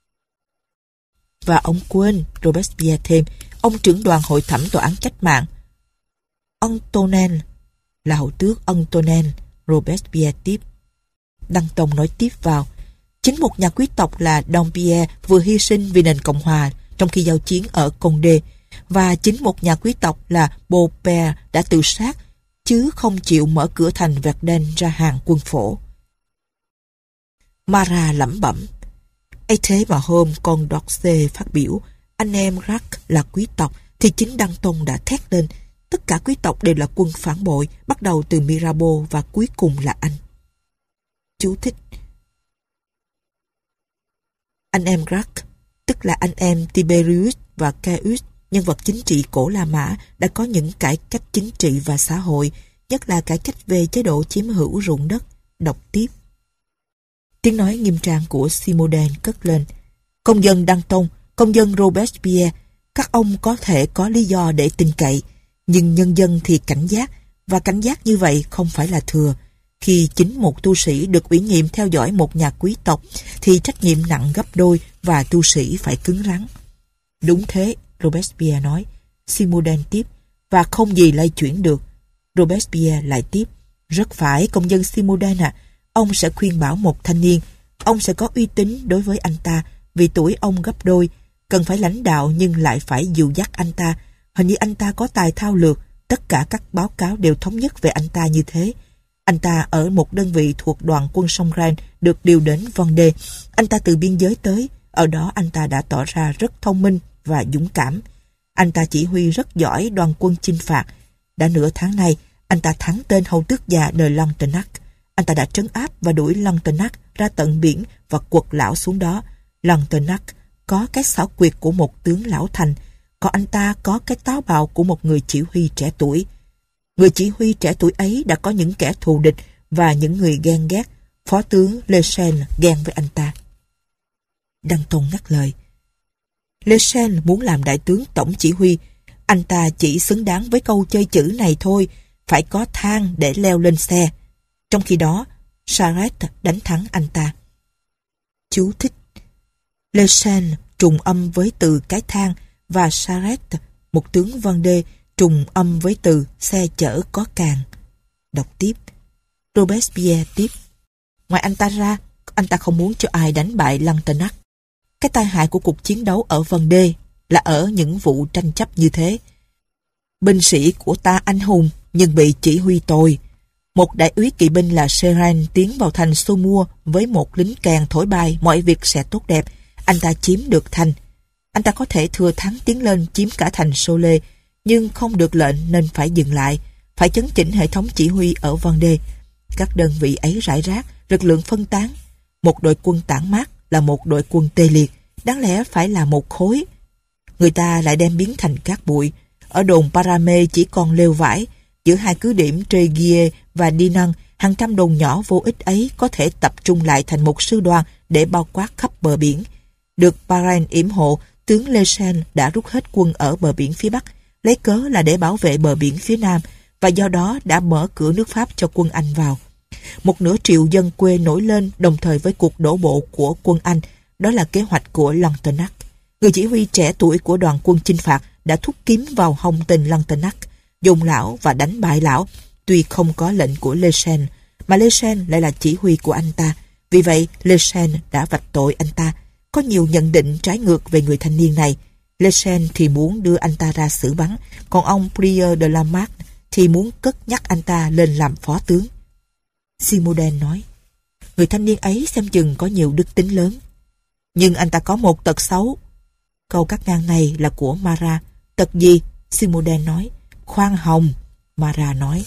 Và ông quên, Robespierre thêm, ông trưởng đoàn hội thẩm tòa án cách mạng Antonin là hầu tước Antonin. Robespierre tiếp. Đăng Tông nói tiếp vào, chính một nhà quý tộc là Dampierre vừa hy sinh vì nền Cộng hòa trong khi giao chiến ở Condé, và chính một nhà quý tộc là Beaupère đã tự sát, chứ không chịu mở cửa thành Verdun ra hàng quân phổ. Marat lẩm bẩm, ấy thế mà hôm con Dorset phát biểu anh em Rack là quý tộc, thì chính Đăng Tông đã thét lên, tất cả quý tộc đều là quân phản bội, bắt đầu từ Mirabeau và cuối cùng là anh. Chú thích. Anh em Rack, tức là anh em Tiberius và Caius, nhân vật chính trị cổ La Mã, đã có những cải cách chính trị và xã hội, nhất là cải cách về chế độ chiếm hữu ruộng đất. Đọc tiếp. Tiếng nói nghiêm trang của Simoudain cất lên. Công dân Đăng Tông, công dân Robespierre, các ông có thể có lý do để tin cậy, nhưng nhân dân thì cảnh giác, và cảnh giác như vậy không phải là thừa. Khi chính một tu sĩ được ủy nhiệm theo dõi một nhà quý tộc, thì trách nhiệm nặng gấp đôi và tu sĩ phải cứng rắn. Đúng thế, Robespierre nói. Simoudain tiếp, và không gì lay chuyển được. Robespierre lại tiếp, rất phải công dân Simoudain ạ, à, ông sẽ khuyên bảo một thanh niên, ông sẽ có uy tín đối với anh ta, vì tuổi ông gấp đôi, cần phải lãnh đạo nhưng lại phải dìu dắt anh ta. Hình như anh ta có tài thao lược, tất cả các báo cáo đều thống nhất về anh ta như thế. Anh ta ở một đơn vị thuộc đoàn quân sông Rhin được điều đến Vendée. Anh ta từ biên giới tới, ở đó anh ta đã tỏ ra rất thông minh và dũng cảm. Anh ta chỉ huy rất giỏi đoàn quân chinh phạt. Đã nửa tháng nay, anh ta thắng tên hầu tước già de Lantenac. Anh ta đã trấn áp và đuổi Lantenac ra tận biển và quật lão xuống đó. Lantenac có cái xảo quyệt của một tướng lão thành, còn anh ta có cái táo bạo của một người chỉ huy trẻ tuổi. Người chỉ huy trẻ tuổi ấy đã có những kẻ thù địch và những người ghen ghét. Phó tướng Lechen ghen với anh ta. Đăng Tông ngắt lời. Lechen muốn làm đại tướng tổng chỉ huy. Anh ta chỉ xứng đáng với câu chơi chữ này thôi, phải có thang để leo lên xe. Trong khi đó, Charest đánh thắng anh ta. Chú thích. Lechen trùng âm với từ cái thang, và Charest, một tướng Vendée, trùng âm với từ xe chở có càng. Đọc tiếp. Robespierre tiếp. Ngoài anh ta ra, anh ta không muốn cho ai đánh bại Lantenac. Cái tai hại của cuộc chiến đấu ở Vendée là ở những vụ tranh chấp như thế. Binh sĩ của ta anh hùng nhưng bị chỉ huy tồi. Một đại úy kỵ binh là Serain tiến vào thành Saumur với một lính kèn thổi bài mọi việc sẽ tốt đẹp. Anh ta chiếm được thành. Anh ta có thể thừa thắng tiến lên chiếm cả thành Cholet, nhưng không được lệnh nên phải dừng lại, phải chấn chỉnh hệ thống chỉ huy ở Vendée. Các đơn vị ấy rải rác, lực lượng phân tán. Một đội quân tản mát là một đội quân tê liệt, đáng lẽ phải là một khối. người ta lại đem biến thành cát bụi. Ở đồn Parame chỉ còn lều vải. Giữa hai cứ điểm Tregie và Dinan, hàng trăm đồn nhỏ vô ích ấy có thể tập trung lại thành một sư đoàn để bao quát khắp bờ biển. Được Parain yểm hộ, tướng Lechen đã rút hết quân ở bờ biển phía Bắc, lấy cớ là để bảo vệ bờ biển phía Nam, và do đó đã mở cửa nước Pháp cho quân Anh vào. Một nửa triệu dân quê nổi lên đồng thời với cuộc đổ bộ của quân Anh, đó là kế hoạch của Lantenac. Người chỉ huy trẻ tuổi của đoàn quân chinh phạt đã thúc kiếm vào hông tên Lantenac, dùng lão và đánh bại lão, tuy không có lệnh của Lechen, mà Lechen lại là chỉ huy của anh ta. Vì vậy, Lechen đã vạch tội anh ta. Có nhiều nhận định trái ngược về người thanh niên này. Lechen thì muốn đưa anh ta ra xử bắn, còn ông Prieur de Lamarck thì muốn cất nhắc anh ta lên làm phó tướng. Simoden nói, người thanh niên ấy xem chừng có nhiều đức tính lớn. Nhưng anh ta có một tật xấu. Câu cắt ngang này là của Marat. Tật gì? Simoden nói. Khoan hồng, Marat nói.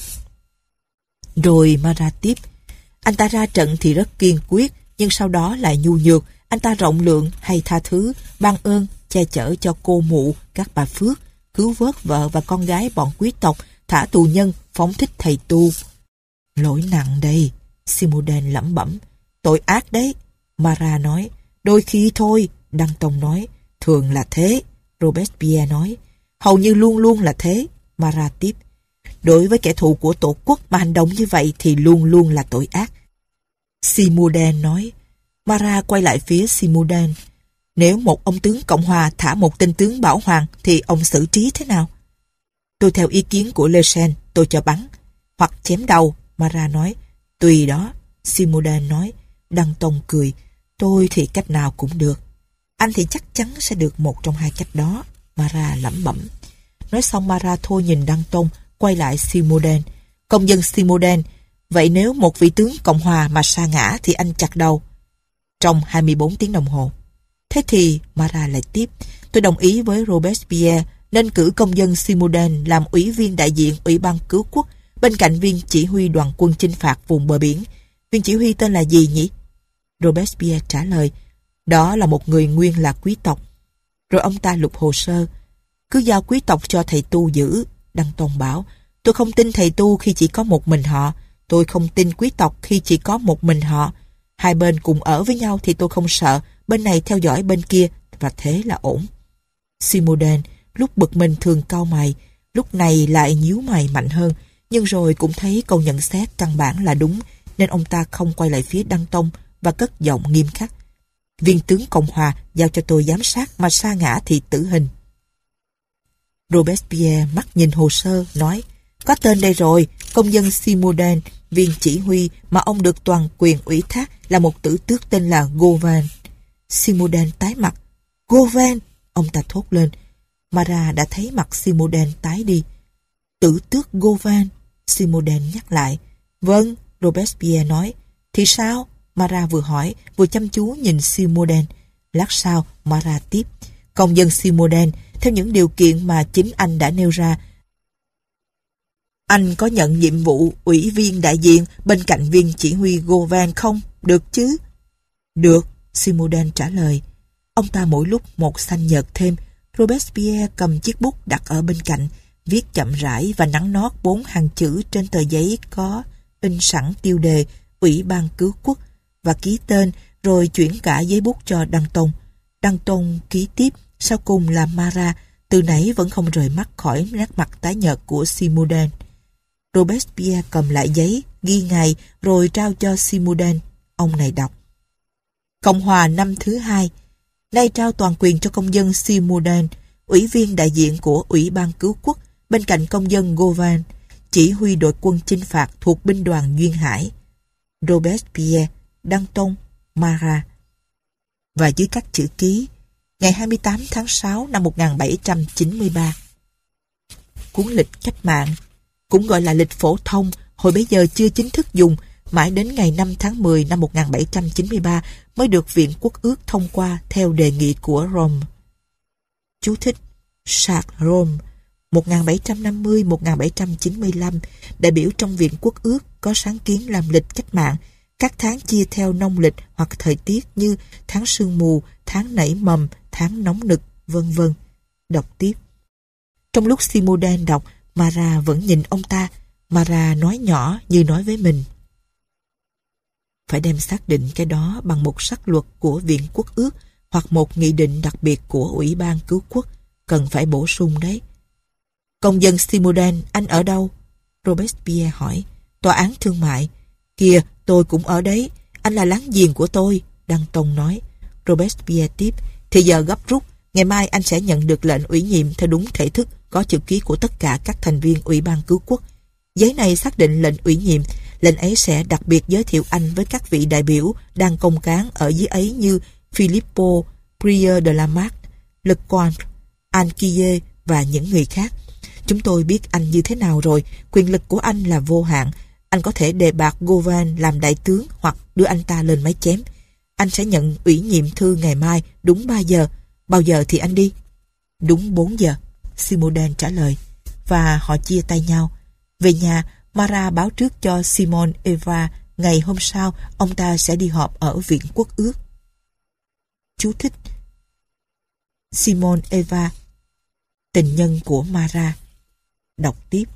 Rồi Marat tiếp. Anh ta ra trận thì rất kiên quyết, nhưng sau đó lại nhu nhược. Anh ta rộng lượng hay tha thứ, ban ơn, che chở cho cô mụ, các bà Phước, cứu vớt vợ và con gái bọn quý tộc, thả tù nhân, phóng thích thầy tu. Lỗi nặng đây, Simoden lẩm bẩm. Tội ác đấy, Marat nói. Đôi khi thôi, Đăng Tông nói. Thường là thế, Robespierre nói. Hầu như luôn luôn là thế, Marat tiếp. Đối với kẻ thù của tổ quốc mà hành động như vậy thì luôn luôn là tội ác, Simoden nói. Marat quay lại phía Simoden. Nếu một ông tướng Cộng Hòa thả một tên tướng bảo hoàng thì ông xử trí thế nào? Tôi theo ý kiến của Lechen, tôi cho bắn hoặc chém đầu, Marat nói. Tùy đó, Simoden nói. Đăng Tông cười. Tôi thì cách nào cũng được. Anh thì chắc chắn sẽ được một trong hai cách đó, Marat lẩm bẩm. Nói xong Marat thôi nhìn Đăng Tông, quay lại Simoden. Công dân Simoden, vậy nếu một vị tướng Cộng Hòa mà sa ngã thì anh chặt đầu. Trong hai mươi bốn tiếng đồng hồ. Thế thì, Marat lại tiếp, tôi đồng ý với Robespierre nên cử công dân Simoden làm ủy viên đại diện Ủy ban Cứu Quốc bên cạnh viên chỉ huy đoàn quân chinh phạt vùng bờ biển. Viên chỉ huy tên là gì nhỉ? Robespierre trả lời, đó là một người nguyên là quý tộc. Rồi ông ta lục hồ sơ. Cứ giao quý tộc cho thầy tu giữ, Đăng Tông bảo. Tôi không tin thầy tu khi chỉ có một mình họ. Tôi không tin quý tộc khi chỉ có một mình họ. Hai bên cùng ở với nhau thì tôi không sợ, bên này theo dõi bên kia, và thế là ổn. Simoden lúc bực mình thường cau mày, lúc này lại nhíu mày mạnh hơn, nhưng rồi cũng thấy câu nhận xét căn bản là đúng, nên ông ta không quay lại phía Đăng Tông và cất giọng nghiêm khắc. Viên tướng Cộng Hòa giao cho tôi giám sát, mà sa ngã thì tử hình. Robespierre mắt nhìn hồ sơ, nói, có tên đây rồi, công dân Simoden, viên chỉ huy mà ông được toàn quyền ủy thác là một tử tước tên là Gauvin. Simoden tái mặt. Gauvin, ông ta thốt lên. Marat đã thấy mặt Simoden tái đi. Tử tước Gauvin, Simoden nhắc lại. Vâng, Robespierre nói. Thì sao? Marat vừa hỏi, vừa chăm chú nhìn Simoden. Lát sau, Marat tiếp. Công dân Simoden, theo những điều kiện mà chính anh đã nêu ra, anh có nhận nhiệm vụ ủy viên đại diện bên cạnh viên chỉ huy Gauvin không? Được chứ? Được, Simoden trả lời. Ông ta mỗi lúc một xanh nhợt thêm. Robespierre cầm chiếc bút đặt ở bên cạnh, viết chậm rãi và nắn nót bốn hàng chữ trên tờ giấy có in sẵn tiêu đề Ủy ban Cứu Quốc và ký tên, rồi chuyển cả giấy bút cho Đăng Tông. Đăng Tông ký tiếp, sau cùng là Marat, từ nãy vẫn không rời mắt khỏi nét mặt tái nhợt của Simoden. Robespierre cầm lại giấy, ghi ngày, rồi trao cho Simoden. Ông này đọc. Cộng hòa năm thứ hai. Nay trao toàn quyền cho công dân Simoden, ủy viên đại diện của Ủy ban Cứu Quốc, bên cạnh công dân Gauvin, chỉ huy đội quân chinh phạt thuộc binh đoàn Duyên Hải. Robespierre, Đăng Tông, Marat. Và dưới các chữ ký, ngày hai mươi tám tháng sáu năm một nghìn bảy trăm chín mươi ba. Cuốn lịch cách mạng, cũng gọi là lịch phổ thông, hồi bấy giờ chưa chính thức dùng, mãi đến ngày năm tháng mười năm một nghìn bảy trăm chín mươi ba mới được Viện Quốc ước thông qua theo đề nghị của Rome. Chú thích: Charles Rome, một nghìn bảy trăm năm mươi đến một nghìn bảy trăm chín mươi lăm, đại biểu trong Viện Quốc ước, có sáng kiến làm lịch cách mạng, các tháng chia theo nông lịch hoặc thời tiết như tháng sương mù, tháng nảy mầm, tháng nóng nực, vân vân. Đọc tiếp. Trong lúc Simodan đọc, Mara vẫn nhìn ông ta. Mara nói nhỏ như nói với mình. Phải đem xác định cái đó bằng một sắc luật của Viện Quốc ước hoặc một nghị định đặc biệt của Ủy ban Cứu quốc, cần phải bổ sung đấy. Công dân Simodan, anh ở đâu? Robespierre hỏi. Tòa án thương mại. Kìa, tôi cũng ở đấy, anh là láng giềng của tôi, Danton nói. Robespierre tiếp. Thì giờ gấp rút, ngày mai anh sẽ nhận được lệnh ủy nhiệm theo đúng thể thức có chữ ký của tất cả các thành viên Ủy ban Cứu quốc. Giấy này xác định lệnh ủy nhiệm, lệnh ấy sẽ đặc biệt giới thiệu anh với các vị đại biểu đang công cán ở dưới ấy như Philippot, Prieur de la Marque, Lecointre, Anquillet và những người khác. Chúng tôi biết anh như thế nào rồi, quyền lực của anh là vô hạn. Anh có thể đề bạt Gauvin làm đại tướng hoặc đưa anh ta lên máy chém. Anh sẽ nhận ủy nhiệm thư ngày mai đúng ba giờ. Bao giờ thì anh đi? Đúng bốn giờ, Simodan trả lời. Và họ chia tay nhau. Về nhà, Mara báo trước cho Simon Eva ngày hôm sau ông ta sẽ đi họp ở Viện Quốc ước. Chú thích: Simon Eva, tình nhân của Mara. Đọc tiếp.